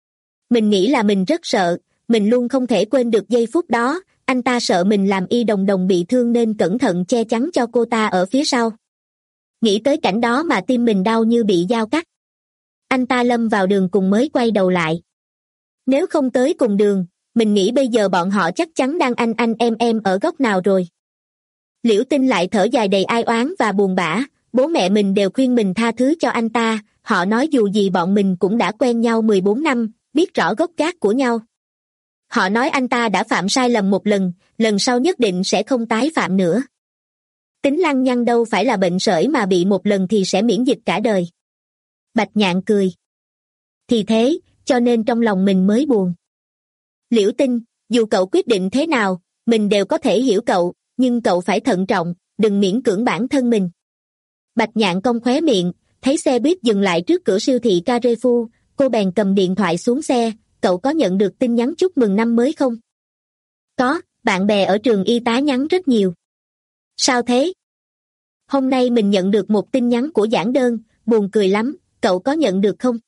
Mình nghĩ là mình rất sợ, mình luôn không thể quên được giây phút đó, anh ta sợ mình làm Y Đồng Đồng bị thương nên cẩn thận che chắn cho cô ta ở phía sau. Nghĩ tới cảnh đó mà tim mình đau như bị dao cắt. Anh ta lâm vào đường cùng mới quay đầu lại. Nếu không tới cùng đường, mình nghĩ bây giờ bọn họ chắc chắn đang anh anh em em ở góc nào rồi. Liễu Tinh lại thở dài đầy ai oán và buồn bã, bố mẹ mình đều khuyên mình tha thứ cho anh ta, họ nói dù gì bọn mình cũng đã quen nhau mười bốn năm, biết rõ gốc gác của nhau. Họ nói anh ta đã phạm sai lầm một lần, lần sau nhất định sẽ không tái phạm nữa. Tính lăng nhăng đâu phải là bệnh sởi mà bị một lần thì sẽ miễn dịch cả đời. Bạch Nhạn cười. Thì thế, cho nên trong lòng mình mới buồn. Liễu Tinh, dù cậu quyết định thế nào, mình đều có thể hiểu cậu, nhưng cậu phải thận trọng, đừng miễn cưỡng bản thân mình. Bạch Nhạn cong khóe miệng, thấy xe buýt dừng lại trước cửa siêu thị Carrefour, cô bèn cầm điện thoại xuống xe, cậu có nhận được tin nhắn chúc mừng năm mới không? Có, bạn bè ở trường y tá nhắn rất nhiều. Sao thế? Hôm nay mình nhận được một tin nhắn của giảng đơn, buồn cười lắm, cậu có nhận được không?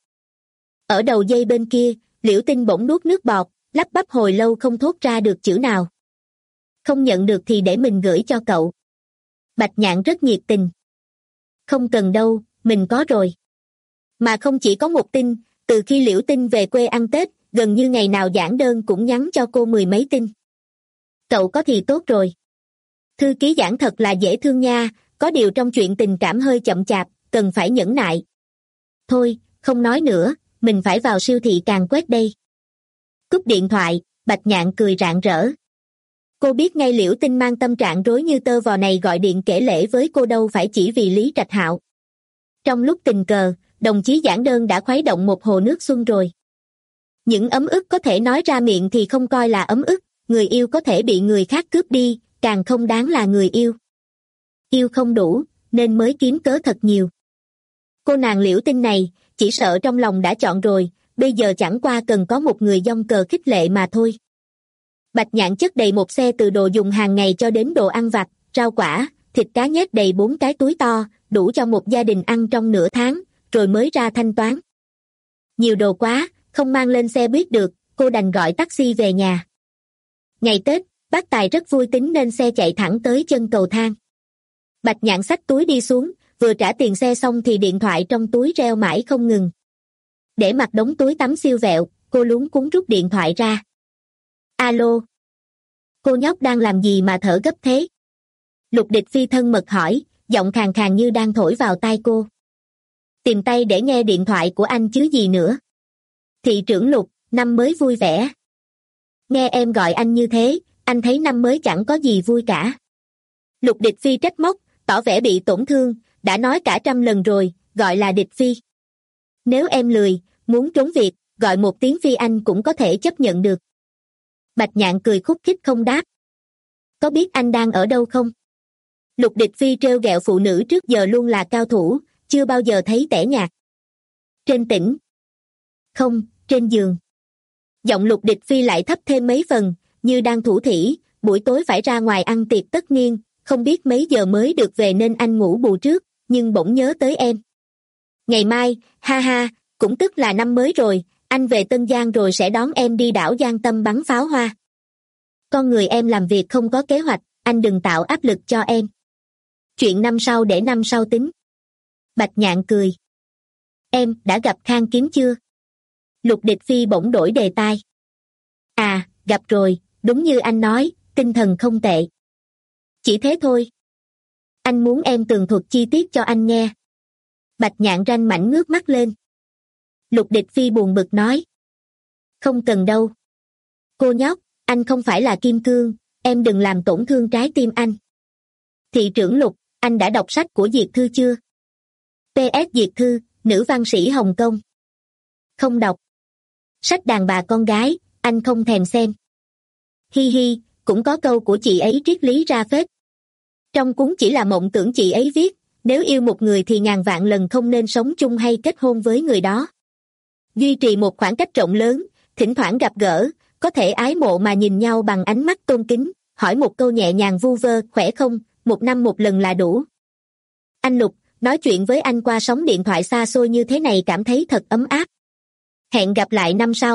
Ở đầu dây bên kia, Liễu Tinh bỗng nuốt nước bọt, lắp bắp hồi lâu không thốt ra được chữ nào. Không nhận được thì để mình gửi cho cậu. Bạch Nhạn rất nhiệt tình. Không cần đâu, mình có rồi. Mà không chỉ có một tin, từ khi Liễu Tinh về quê ăn Tết, gần như ngày nào giảng đơn cũng nhắn cho cô mười mấy tin. Cậu có thì tốt rồi. Thư ký giảng thật là dễ thương nha, có điều trong chuyện tình cảm hơi chậm chạp, cần phải nhẫn nại. Thôi, không nói nữa, mình phải vào siêu thị càng quét đây. Cúp điện thoại, Bạch Nhạn cười rạng rỡ. Cô biết ngay Liễu Tinh mang tâm trạng rối như tơ vò này gọi điện kể lể với cô đâu phải chỉ vì Lý Trạch Hạo. Trong lúc tình cờ, đồng chí giảng đơn đã khuấy động một hồ nước xuân rồi. Những ấm ức có thể nói ra miệng thì không coi là ấm ức, người yêu có thể bị người khác cướp đi, càng không đáng là người yêu. Yêu không đủ, nên mới kiếm cớ thật nhiều. Cô nàng Liễu Tinh này, chỉ sợ trong lòng đã chọn rồi, bây giờ chẳng qua cần có một người dông cờ khích lệ mà thôi. Bạch Nhạn chất đầy một xe từ đồ dùng hàng ngày cho đến đồ ăn vặt, rau quả, thịt cá nhét đầy bốn cái túi to, đủ cho một gia đình ăn trong nửa tháng, rồi mới ra thanh toán. Nhiều đồ quá, không mang lên xe buýt được, cô đành gọi taxi về nhà. Ngày Tết, bác Tài rất vui tính nên xe chạy thẳng tới chân cầu thang. Bạch Nhạn xách túi đi xuống, vừa trả tiền xe xong thì điện thoại trong túi reo mãi không ngừng. Để mặc đống túi tắm siêu vẹo, cô luống cuống rút điện thoại ra. Alo. Cô nhóc đang làm gì mà thở gấp thế? Lục Địch Phi thân mật hỏi, giọng khàn khàn như đang thổi vào tai cô. Tìm tay để nghe điện thoại của anh chứ gì nữa. Thị trưởng Lục, năm mới vui vẻ. Nghe em gọi anh như thế, anh thấy năm mới chẳng có gì vui cả. Lục Địch Phi trách móc, tỏ vẻ bị tổn thương, đã nói cả trăm lần rồi, gọi là Địch Phi. Nếu em lười, muốn trốn việc, gọi một tiếng Phi anh cũng có thể chấp nhận được. Bạch Nhạn cười khúc khích không đáp. Có biết anh đang ở đâu không? Lục Địch Phi trêu ghẹo phụ nữ trước giờ luôn là cao thủ, chưa bao giờ thấy tẻ nhạt. Trên tỉnh. Không, trên giường. Giọng Lục Địch Phi lại thấp thêm mấy phần, như đang thủ thỉ, buổi tối phải ra ngoài ăn tiệc tất niên, không biết mấy giờ mới được về nên anh ngủ bù trước, nhưng bỗng nhớ tới em. Ngày mai, ha ha, cũng tức là năm mới rồi, anh về Tân Giang rồi sẽ đón em đi đảo Giang Tâm bắn pháo hoa. Con người em làm việc không có kế hoạch, anh đừng tạo áp lực cho em. Chuyện năm sau để năm sau tính. Bạch Nhạn cười. Em đã gặp Khang Kiếm chưa? Lục Địch Phi bỗng đổi đề tài. À, gặp rồi, đúng như anh nói, tinh thần không tệ. Chỉ thế thôi. Anh muốn em tường thuật chi tiết cho anh nghe. Bạch Nhạn ranh mảnh ngước mắt lên. Lục Địch Phi buồn bực nói. Không cần đâu. Cô nhóc, anh không phải là kim cương, em đừng làm tổn thương trái tim anh. Thị trưởng Lục, anh đã đọc sách của Diệt Thư chưa? pê ét Diệt Thư, nữ văn sĩ Hồng Kông. Không đọc. Sách đàn bà con gái, anh không thèm xem. Hi hi, cũng có câu của chị ấy triết lý ra phết. Trong cuốn chỉ là mộng tưởng chị ấy viết, nếu yêu một người thì ngàn vạn lần không nên sống chung hay kết hôn với người đó. Duy trì một khoảng cách rộng lớn, thỉnh thoảng gặp gỡ, có thể ái mộ mà nhìn nhau bằng ánh mắt tôn kính, hỏi một câu nhẹ nhàng vu vơ, khỏe không, một năm một lần là đủ. Anh Lục, nói chuyện với anh qua sóng điện thoại xa xôi như thế này cảm thấy thật ấm áp. Hẹn gặp lại năm sau.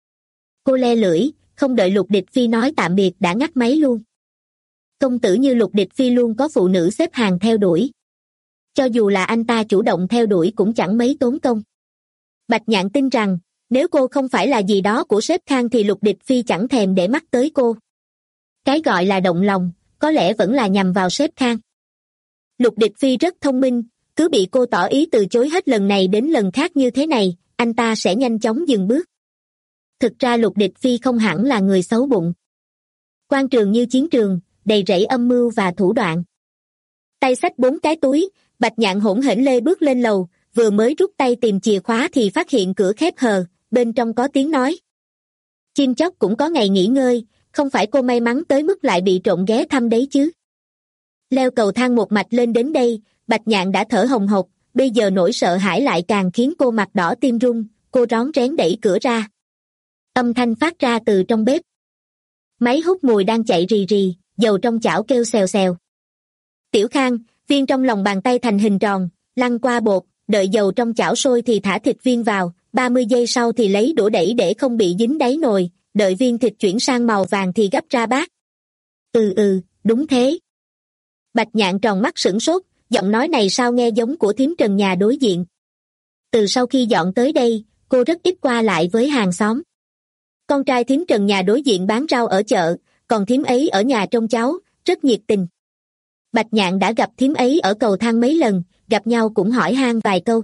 Cô le lưỡi, không đợi Lục Địch Phi nói tạm biệt đã ngắt máy luôn. Công tử như Lục Địch Phi luôn có phụ nữ xếp hàng theo đuổi. Cho dù là anh ta chủ động theo đuổi cũng chẳng mấy tốn công. Bạch Nhạn tin rằng, nếu cô không phải là gì đó của sếp Khang thì Lục Địch Phi chẳng thèm để mắt tới cô. Cái gọi là động lòng, có lẽ vẫn là nhằm vào sếp Khang. Lục Địch Phi rất thông minh, cứ bị cô tỏ ý từ chối hết lần này đến lần khác như thế này, anh ta sẽ nhanh chóng dừng bước. Thực ra Lục Địch Phi không hẳn là người xấu bụng. Quan trường như chiến trường, đầy rẫy âm mưu và thủ đoạn. Tay xách bốn cái túi, Bạch Nhạn hỗn hển lê bước lên lầu, vừa mới rút tay tìm chìa khóa thì phát hiện cửa khép hờ, bên trong có tiếng nói. Chim chóc cũng có ngày nghỉ ngơi, không phải cô may mắn tới mức lại bị trộm ghé thăm đấy chứ. Leo cầu thang một mạch lên đến đây, Bạch Nhạn đã thở hồng hộc, bây giờ nỗi sợ hãi lại càng khiến cô mặt đỏ tim run, cô rón rén đẩy cửa ra. Âm thanh phát ra từ trong bếp. Máy hút mùi đang chạy rì rì, dầu trong chảo kêu xèo xèo. Tiểu Khang, viên trong lòng bàn tay thành hình tròn, lăn qua bột, đợi dầu trong chảo sôi thì thả thịt viên vào, ba mươi giây sau thì lấy đũa đẩy để không bị dính đáy nồi, đợi viên thịt chuyển sang màu vàng thì gấp ra bát. Ừ ừ, đúng thế. Bạch Nhạn tròn mắt sửng sốt, giọng nói này sao nghe giống của thím Trần nhà đối diện. Từ sau khi dọn tới đây, cô rất ít qua lại với hàng xóm. Con trai thím Trần nhà đối diện bán rau ở chợ, còn thím ấy ở nhà trông cháu, rất nhiệt tình. Bạch Nhạn đã gặp thím ấy ở cầu thang mấy lần, gặp nhau cũng hỏi han vài câu.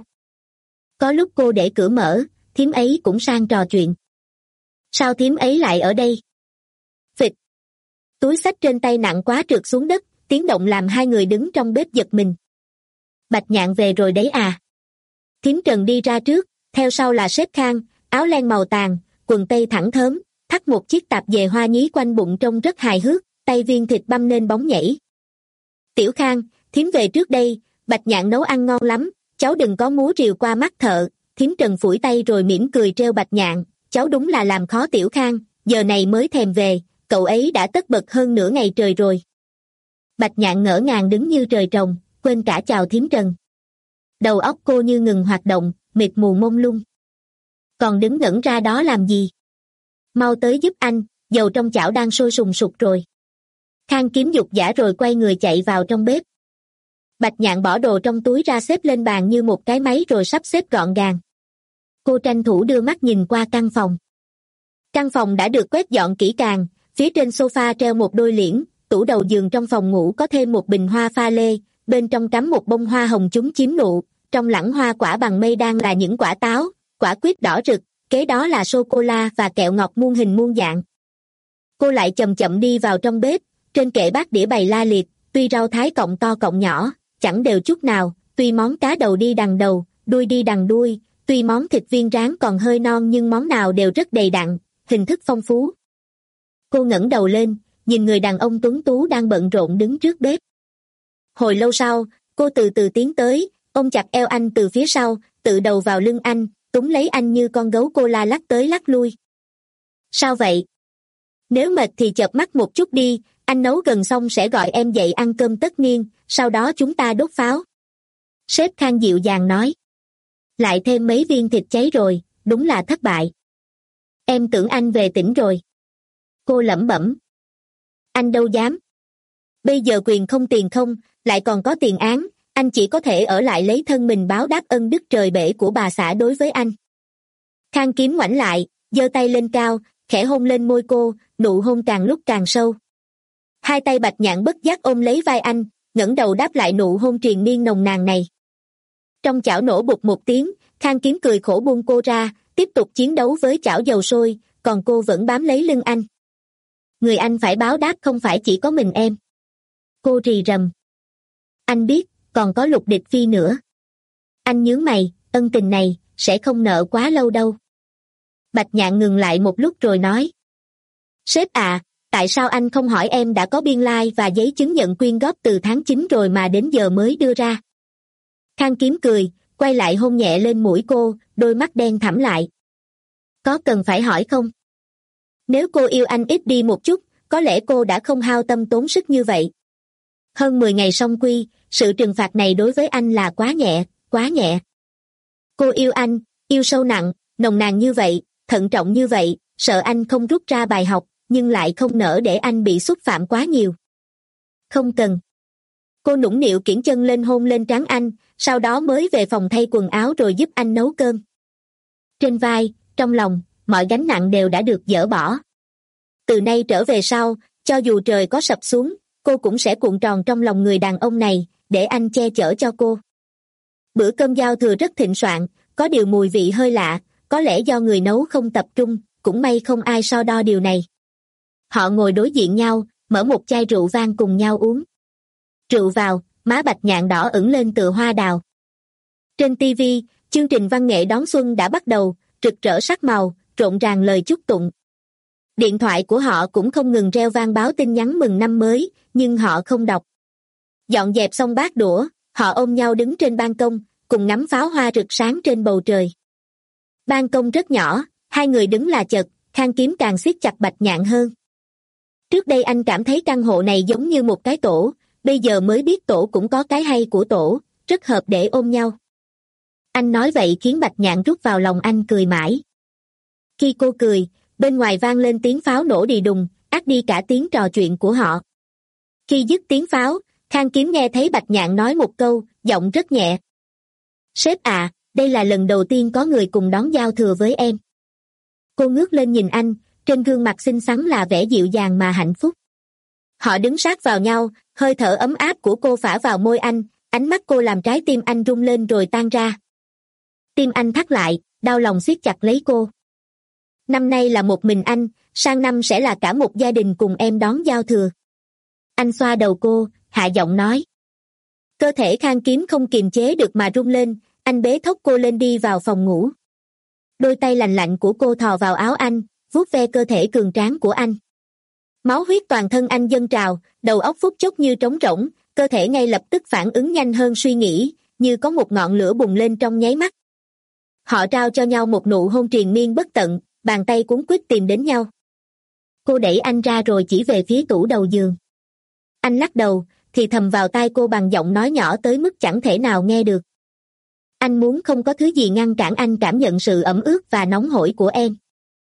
Có lúc cô để cửa mở, thím ấy cũng sang trò chuyện. Sao thím ấy lại ở đây? Phịch. Túi xách trên tay nặng quá trượt xuống đất, tiếng động làm hai người đứng trong bếp giật mình. Bạch Nhạn về rồi đấy à? Thím Trần đi ra trước, theo sau là sếp Khang, áo len màu tàn, quần tây thẳng thớm, thắt một chiếc tạp dề hoa nhí quanh bụng trông rất hài hước, tay viên thịt băm nên bóng nhảy. Tiểu Khang, thím về trước đây, Bạch Nhạn nấu ăn ngon lắm, cháu đừng có múa rìu qua mắt thợ. Thím Trần phủi tay rồi mỉm cười trêu Bạch Nhạn, cháu đúng là làm khó Tiểu Khang, giờ này mới thèm về, cậu ấy đã tất bật hơn nửa ngày trời rồi. Bạch Nhạn ngỡ ngàng đứng như trời trồng, quên cả chào thím Trần. Đầu óc cô như ngừng hoạt động, mịt mù mông lung. Còn đứng ngẩn ra đó làm gì? Mau tới giúp anh, dầu trong chảo đang sôi sùng sục rồi. Khang Kiếm dục dã rồi quay người chạy vào trong bếp. Bạch Nhạn bỏ đồ trong túi ra xếp lên bàn như một cái máy rồi sắp xếp gọn gàng. Cô tranh thủ đưa mắt nhìn qua căn phòng. Căn phòng đã được quét dọn kỹ càng, phía trên sofa treo một đôi liễn, tủ đầu giường trong phòng ngủ có thêm một bình hoa pha lê, bên trong cắm một bông hoa hồng chúng chiếm nụ, trong lẵng hoa quả bằng mây đang là những quả táo, quả quýt đỏ rực, kế đó là sô-cô-la và kẹo ngọt muôn hình muôn dạng. Cô lại chậm chậm đi vào trong bếp, trên kệ bát đĩa bày la liệt, tuy rau thái cọng to cọng nhỏ, chẳng đều chút nào, tuy món cá đầu đi đằng đầu, đuôi đi đằng đuôi, tuy món thịt viên rán còn hơi non nhưng món nào đều rất đầy đặn, hình thức phong phú. Cô ngẩng đầu lên, nhìn người đàn ông tuấn tú đang bận rộn đứng trước bếp. Hồi lâu sau, cô từ từ tiến tới, ôm chặt eo anh từ phía sau, tự đầu vào lưng anh, túm lấy anh như con gấu cô la lắc tới lắc lui. Sao vậy? Nếu mệt thì chợp mắt một chút đi, anh nấu gần xong sẽ gọi em dậy ăn cơm tất niên, sau đó chúng ta đốt pháo. Sếp Khang dịu dàng nói. Lại thêm mấy viên thịt cháy rồi, đúng là thất bại. Em tưởng anh về tỉnh rồi. Cô lẩm bẩm. Anh đâu dám. Bây giờ quyền không tiền không, lại còn có tiền án, anh chỉ có thể ở lại lấy thân mình báo đáp ân đức trời bể của bà xã đối với anh. Khang Kiếm ngoảnh lại, giơ tay lên cao, khẽ hôn lên môi cô, nụ hôn càng lúc càng sâu. Hai tay Bạch Nhạn bất giác ôm lấy vai anh, ngẩng đầu đáp lại nụ hôn triền miên nồng nàn này. Trong chảo nổ bụt một tiếng, Khang Kiếm cười khổ buông cô ra, tiếp tục chiến đấu với chảo dầu sôi, còn cô vẫn bám lấy lưng anh. Người anh phải báo đáp không phải chỉ có mình em. Cô rì rầm. Anh biết, còn có Lục Địch Phi nữa. Anh nhướng mày, ân tình này, sẽ không nợ quá lâu đâu. Bạch Nhạn ngừng lại một lúc rồi nói. Sếp à, tại sao anh không hỏi em đã có biên lai like và giấy chứng nhận quyên góp từ tháng chín rồi mà đến giờ mới đưa ra? Khang Kiếm cười, quay lại hôn nhẹ lên mũi cô, đôi mắt đen thẳm lại. Có cần phải hỏi không? Nếu cô yêu anh ít đi một chút, có lẽ cô đã không hao tâm tốn sức như vậy. Hơn mười ngày song quy, sự trừng phạt này đối với anh là quá nhẹ, quá nhẹ. Cô yêu anh, yêu sâu nặng, nồng nàn như vậy, thận trọng như vậy, sợ anh không rút ra bài học, nhưng lại không nỡ để anh bị xúc phạm quá nhiều. Không cần. Cô nũng nịu kiễng chân lên hôn lên trán anh, sau đó mới về phòng thay quần áo rồi giúp anh nấu cơm. Trên vai, trong lòng, mọi gánh nặng đều đã được dỡ bỏ. Từ nay trở về sau, cho dù trời có sập xuống, cô cũng sẽ cuộn tròn trong lòng người đàn ông này, để anh che chở cho cô. Bữa cơm giao thừa rất thịnh soạn, có điều mùi vị hơi lạ, có lẽ do người nấu không tập trung, cũng may không ai so đo điều này. Họ ngồi đối diện nhau, mở một chai rượu vang cùng nhau uống. Rượu vào, má Bạch Nhạn đỏ ửng lên tựa hoa đào. Trên ti vi, chương trình văn nghệ đón xuân đã bắt đầu, rực rỡ sắc màu, rộn ràng lời chúc tụng. Điện thoại của họ cũng không ngừng reo vang báo tin nhắn mừng năm mới, nhưng họ không đọc. Dọn dẹp xong bát đũa, họ ôm nhau đứng trên ban công, cùng ngắm pháo hoa rực sáng trên bầu trời. Ban công rất nhỏ, hai người đứng là chật, Khang Kiếm càng siết chặt Bạch Nhạn hơn. Trước đây anh cảm thấy căn hộ này giống như một cái tổ, bây giờ mới biết tổ cũng có cái hay của tổ, rất hợp để ôm nhau. Anh nói vậy khiến Bạch Nhạn rút vào lòng anh cười mãi. Khi cô cười, bên ngoài vang lên tiếng pháo nổ đì đùng, át đi cả tiếng trò chuyện của họ. Khi dứt tiếng pháo, Khang Kiếm nghe thấy Bạch Nhạn nói một câu, giọng rất nhẹ. Sếp à, đây là lần đầu tiên có người cùng đón giao thừa với em. Cô ngước lên nhìn anh, trên gương mặt xinh xắn là vẻ dịu dàng mà hạnh phúc. Họ đứng sát vào nhau, hơi thở ấm áp của cô phả vào môi anh, ánh mắt cô làm trái tim anh rung lên rồi tan ra. Tim anh thắt lại, đau lòng siết chặt lấy cô. Năm nay là một mình anh, sang năm sẽ là cả một gia đình cùng em đón giao thừa. Anh xoa đầu cô, hạ giọng nói. Cơ thể Khang Kiếm không kiềm chế được mà rung lên, anh bế thốc cô lên đi vào phòng ngủ. Đôi tay lành lạnh của cô thò vào áo anh, vuốt ve cơ thể cường tráng của anh. Máu huyết toàn thân anh dâng trào, đầu óc phút chốc như trống rỗng, cơ thể ngay lập tức phản ứng nhanh hơn suy nghĩ, như có một ngọn lửa bùng lên trong nháy mắt. Họ trao cho nhau một nụ hôn triền miên bất tận, bàn tay cuốn quýt tìm đến nhau. Cô đẩy anh ra rồi chỉ về phía tủ đầu giường. Anh lắc đầu, thì thầm vào tai cô bằng giọng nói nhỏ tới mức chẳng thể nào nghe được. Anh muốn không có thứ gì ngăn cản anh cảm nhận sự ẩm ướt và nóng hổi của em.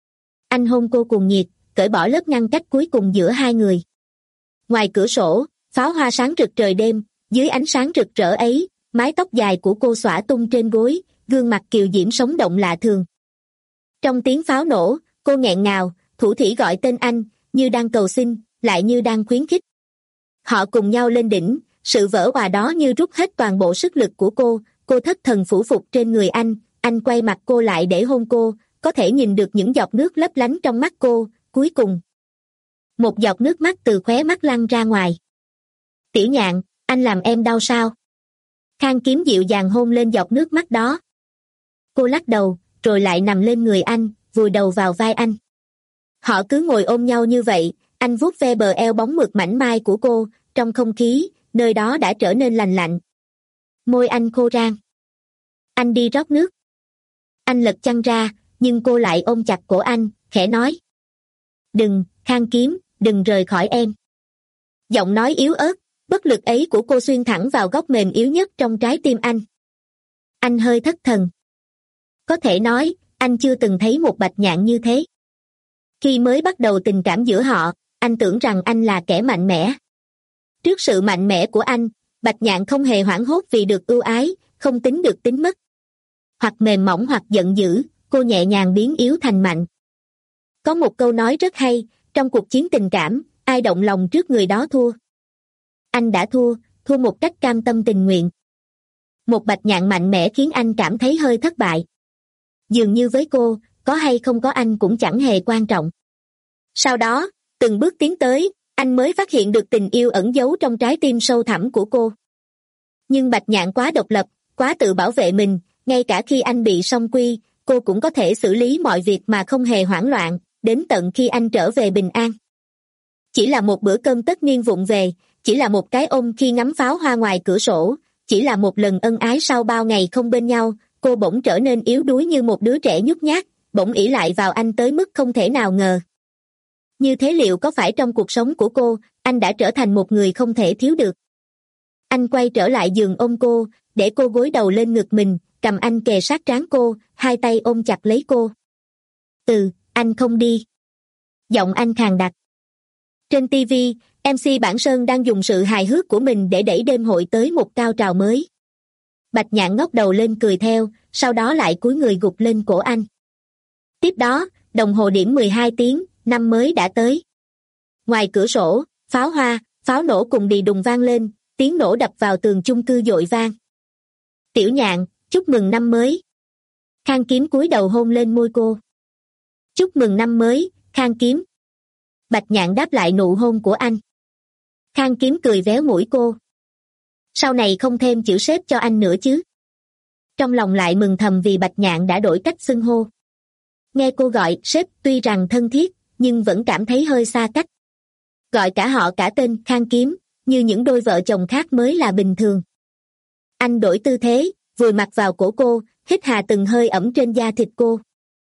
Anh hôn cô cuồng nhiệt, cởi bỏ lớp ngăn cách cuối cùng giữa hai người. Ngoài cửa sổ, pháo hoa sáng rực trời đêm, dưới ánh sáng rực rỡ ấy, mái tóc dài của cô xõa tung trên gối, gương mặt kiều diễm sống động lạ thường. Trong tiếng pháo nổ, cô nghẹn ngào, thủ thỉ gọi tên anh, như đang cầu xin, lại như đang khuyến khích. Họ cùng nhau lên đỉnh, sự vỡ òa đó như rút hết toàn bộ sức lực của cô, cô thất thần phủ phục trên người anh, anh quay mặt cô lại để hôn cô, có thể nhìn được những giọt nước lấp lánh trong mắt cô, cuối cùng. Một giọt nước mắt từ khóe mắt lăn ra ngoài. Tiểu Nhạn, anh làm em đau sao? Khang Kiếm dịu dàng hôn lên giọt nước mắt đó. Cô lắc đầu, rồi lại nằm lên người anh, vùi đầu vào vai anh. Họ cứ ngồi ôm nhau như vậy, anh vuốt ve bờ eo bóng mượt mảnh mai của cô, trong không khí, nơi đó đã trở nên lành lạnh. Môi anh khô rang. Anh đi rót nước. Anh lật chăn ra, nhưng cô lại ôm chặt cổ anh, khẽ nói. Đừng, Khang Kiếm, đừng rời khỏi em. Giọng nói yếu ớt, bất lực ấy của cô xuyên thẳng vào góc mềm yếu nhất trong trái tim anh. Anh hơi thất thần. Có thể nói, anh chưa từng thấy một Bạch Nhạn như thế. Khi mới bắt đầu tình cảm giữa họ, anh tưởng rằng anh là kẻ mạnh mẽ. Trước sự mạnh mẽ của anh, Bạch Nhạn không hề hoảng hốt vì được ưu ái, không tính được tính mất. Hoặc mềm mỏng hoặc giận dữ, cô nhẹ nhàng biến yếu thành mạnh. Có một câu nói rất hay, trong cuộc chiến tình cảm, ai động lòng trước người đó thua. Anh đã thua, thua một cách cam tâm tình nguyện. Một Bạch Nhạn mạnh mẽ khiến anh cảm thấy hơi thất bại. Dường như với cô, có hay không có anh cũng chẳng hề quan trọng. Sau đó, từng bước tiến tới, anh mới phát hiện được tình yêu ẩn giấu trong trái tim sâu thẳm của cô. Nhưng Bạch Nhạn quá độc lập, quá tự bảo vệ mình, ngay cả khi anh bị song quy, cô cũng có thể xử lý mọi việc mà không hề hoảng loạn, đến tận khi anh trở về bình an. Chỉ là một bữa cơm tất niên vụng về, chỉ là một cái ôm khi ngắm pháo hoa ngoài cửa sổ, chỉ là một lần ân ái sau bao ngày không bên nhau, cô bỗng trở nên yếu đuối như một đứa trẻ nhút nhát, bỗng ỷ lại vào anh tới mức không thể nào ngờ. Như thế liệu có phải trong cuộc sống của cô, anh đã trở thành một người không thể thiếu được? Anh quay trở lại giường ôm cô, để cô gối đầu lên ngực mình, cầm anh kề sát trán cô, hai tay ôm chặt lấy cô. Ừ, anh không đi. Giọng anh khàn đặc. Trên ti vi, em xê Bản Sơn đang dùng sự hài hước của mình để đẩy đêm hội tới một cao trào mới. Bạch Nhạn ngóc đầu lên cười theo, sau đó lại cúi người gục lên cổ anh. Tiếp đó, đồng hồ điểm mười hai tiếng, năm mới đã tới. Ngoài cửa sổ, pháo hoa, pháo nổ cùng đì đùng vang lên, tiếng nổ đập vào tường chung cư dội vang. Tiểu Nhạn, chúc mừng năm mới. Khang Kiếm cúi đầu hôn lên môi cô. Chúc mừng năm mới, Khang Kiếm. Bạch Nhạn đáp lại nụ hôn của anh. Khang Kiếm cười véo mũi cô. Sau này không thêm chữ sếp cho anh nữa chứ? Trong lòng lại mừng thầm vì Bạch Nhạn đã đổi cách xưng hô. Nghe cô gọi sếp tuy rằng thân thiết, nhưng vẫn cảm thấy hơi xa cách. Gọi cả họ cả tên Khang Kiếm, như những đôi vợ chồng khác mới là bình thường. Anh đổi tư thế, vùi mặt vào cổ cô, hít hà từng hơi ẩm trên da thịt cô.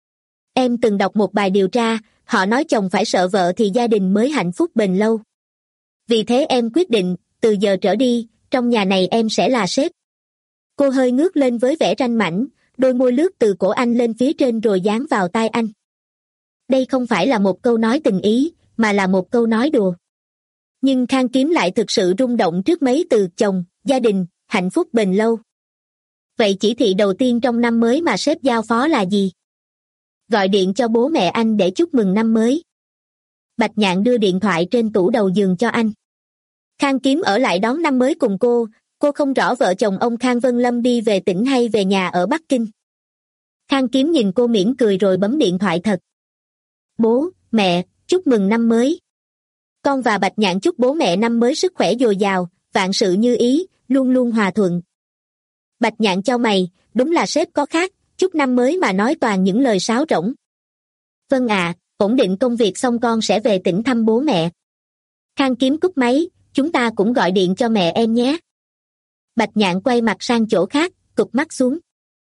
Em từng đọc một bài điều tra, họ nói chồng phải sợ vợ thì gia đình mới hạnh phúc bền lâu. Vì thế em quyết định, từ giờ trở đi, trong nhà này em sẽ là sếp. Cô hơi ngước lên với vẻ ranh mãnh, đôi môi lướt từ cổ anh lên phía trên rồi dán vào tai anh. Đây không phải là một câu nói tình ý, mà là một câu nói đùa. Nhưng Khang Kiếm lại thực sự rung động trước mấy từ chồng, gia đình, hạnh phúc bền lâu. Vậy chỉ thị đầu tiên trong năm mới mà sếp giao phó là gì? Gọi điện cho bố mẹ anh để chúc mừng năm mới. Bạch Nhạn đưa điện thoại trên tủ đầu giường cho anh. Khang Kiếm ở lại đón năm mới cùng cô, cô không rõ vợ chồng ông Khang Vân Lâm đi về tỉnh hay về nhà ở Bắc Kinh. Khang Kiếm nhìn cô mỉm cười rồi bấm điện thoại thật. Bố, mẹ, chúc mừng năm mới. Con và Bạch Nhạn chúc bố mẹ năm mới sức khỏe dồi dào, vạn sự như ý, luôn luôn hòa thuận. Bạch Nhạn chau mày, đúng là sếp có khác, chúc năm mới mà nói toàn những lời sáo rỗng. Vâng ạ, ổn định công việc xong con sẽ về tỉnh thăm bố mẹ. Khang Kiếm cúp máy, chúng ta cũng gọi điện cho mẹ em nhé. Bạch Nhạn quay mặt sang chỗ khác, cụp mắt xuống.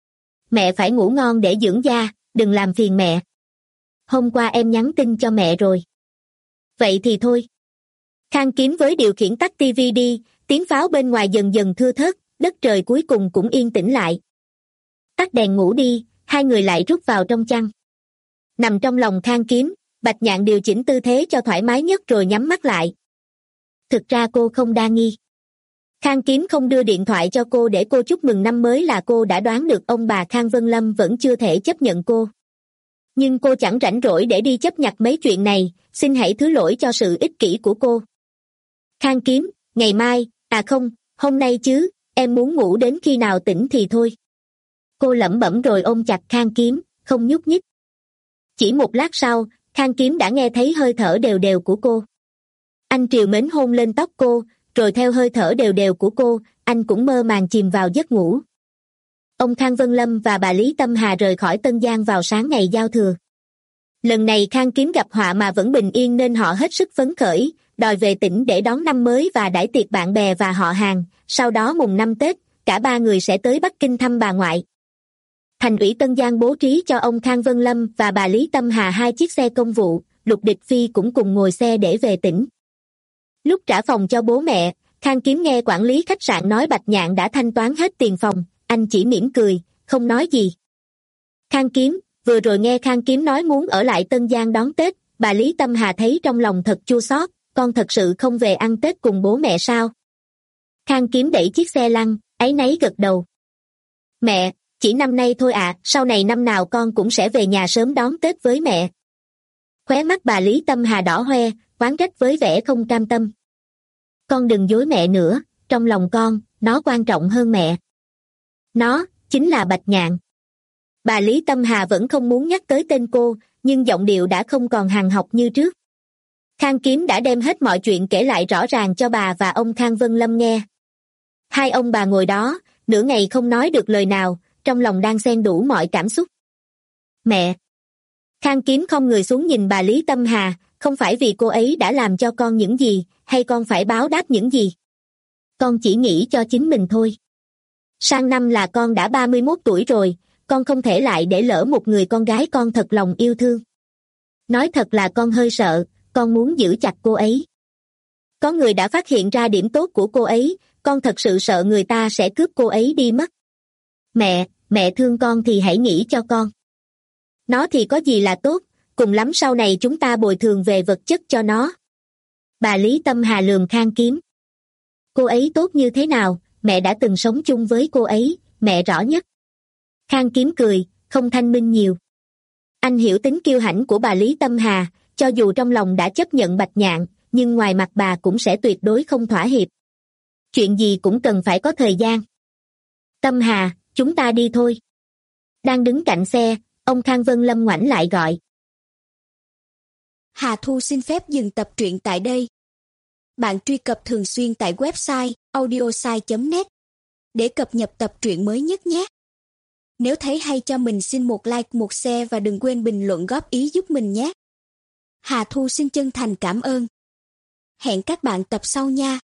Mẹ phải ngủ ngon để dưỡng da, đừng làm phiền mẹ. Hôm qua em nhắn tin cho mẹ rồi. Vậy thì thôi. Khang Kiếm với điều khiển tắt tivi đi, tiếng pháo bên ngoài dần dần thưa thớt, đất trời cuối cùng cũng yên tĩnh lại. Tắt đèn ngủ đi, hai người lại rút vào trong chăn. Nằm trong lòng Khang Kiếm, Bạch Nhạn điều chỉnh tư thế cho thoải mái nhất rồi nhắm mắt lại. Thực ra cô không đa nghi. Khang Kiếm không đưa điện thoại cho cô để cô chúc mừng năm mới là cô đã đoán được ông bà Khang Vân Lâm vẫn chưa thể chấp nhận cô. Nhưng cô chẳng rảnh rỗi để đi chấp nhặt mấy chuyện này, xin hãy thứ lỗi cho sự ích kỷ của cô. Khang Kiếm, ngày mai, à không, hôm nay chứ, em muốn ngủ đến khi nào tỉnh thì thôi. Cô lẩm bẩm rồi ôm chặt Khang Kiếm, không nhúc nhích. Chỉ một lát sau, Khang Kiếm đã nghe thấy hơi thở đều đều của cô. Anh trìu mến hôn lên tóc cô, rồi theo hơi thở đều đều của cô, anh cũng mơ màng chìm vào giấc ngủ. Ông Khang Vân Lâm và bà Lý Tâm Hà rời khỏi Tân Giang vào sáng ngày giao thừa. Lần này Khang Kiếm gặp họa mà vẫn bình yên nên họ hết sức phấn khởi, đòi về tỉnh để đón năm mới và đãi tiệc bạn bè và họ hàng, sau đó mùng năm Tết, cả ba người sẽ tới Bắc Kinh thăm bà ngoại. Thành ủy Tân Giang bố trí cho ông Khang Vân Lâm và bà Lý Tâm Hà hai chiếc xe công vụ, Lục Địch Phi cũng cùng ngồi xe để về tỉnh. Lúc trả phòng cho bố mẹ, Khang Kiếm nghe quản lý khách sạn nói Bạch Nhạn đã thanh toán hết tiền phòng, anh chỉ mỉm cười, không nói gì. Khang Kiếm, vừa rồi nghe Khang Kiếm nói muốn ở lại Tân Giang đón Tết, bà Lý Tâm Hà thấy trong lòng thật chua xót, con thật sự không về ăn Tết cùng bố mẹ sao? Khang Kiếm đẩy chiếc xe lăn, áy náy gật đầu. Mẹ, chỉ năm nay thôi ạ, à, sau này năm nào con cũng sẽ về nhà sớm đón Tết với mẹ. Khóe mắt bà Lý Tâm Hà đỏ hoe, oán trách với vẻ không cam tâm. Con đừng dối mẹ nữa, trong lòng con, nó quan trọng hơn mẹ. Nó, chính là Bạch Nhạn. Bà Lý Tâm Hà vẫn không muốn nhắc tới tên cô, nhưng giọng điệu đã không còn hằn học như trước. Khang Kiếm đã đem hết mọi chuyện kể lại rõ ràng cho bà và ông Khang Vân Lâm nghe. Hai ông bà ngồi đó, nửa ngày không nói được lời nào, trong lòng đang xen đủ mọi cảm xúc. Mẹ! Khang Kiếm không người xuống nhìn bà Lý Tâm Hà, không phải vì cô ấy đã làm cho con những gì, hay con phải báo đáp những gì. Con chỉ nghĩ cho chính mình thôi. Sang năm là con đã ba mươi mốt tuổi rồi, con không thể lại để lỡ một người con gái con thật lòng yêu thương. Nói thật là con hơi sợ, con muốn giữ chặt cô ấy. Có người đã phát hiện ra điểm tốt của cô ấy, con thật sự sợ người ta sẽ cướp cô ấy đi mất. Mẹ, mẹ thương con thì hãy nghĩ cho con. Nó thì có gì là tốt, cùng lắm sau này chúng ta bồi thường về vật chất cho nó. Bà Lý Tâm Hà lườm Khang Kiếm. Cô ấy tốt như thế nào, mẹ đã từng sống chung với cô ấy, mẹ rõ nhất. Khang Kiếm cười, không thanh minh nhiều. Anh hiểu tính kiêu hãnh của bà Lý Tâm Hà, cho dù trong lòng đã chấp nhận Bạch Nhạn, nhưng ngoài mặt bà cũng sẽ tuyệt đối không thỏa hiệp. Chuyện gì cũng cần phải có thời gian. Tâm Hà, chúng ta đi thôi. Đang đứng cạnh xe, ông Khang Vân Lâm ngoảnh lại gọi. Hà Thu xin phép dừng tập truyện tại đây. Bạn truy cập thường xuyên tại website audiosai chấm net để cập nhật tập truyện mới nhất nhé. Nếu thấy hay cho mình xin một like, một share và đừng quên bình luận góp ý giúp mình nhé. Hà Thu xin chân thành cảm ơn. Hẹn các bạn tập sau nha.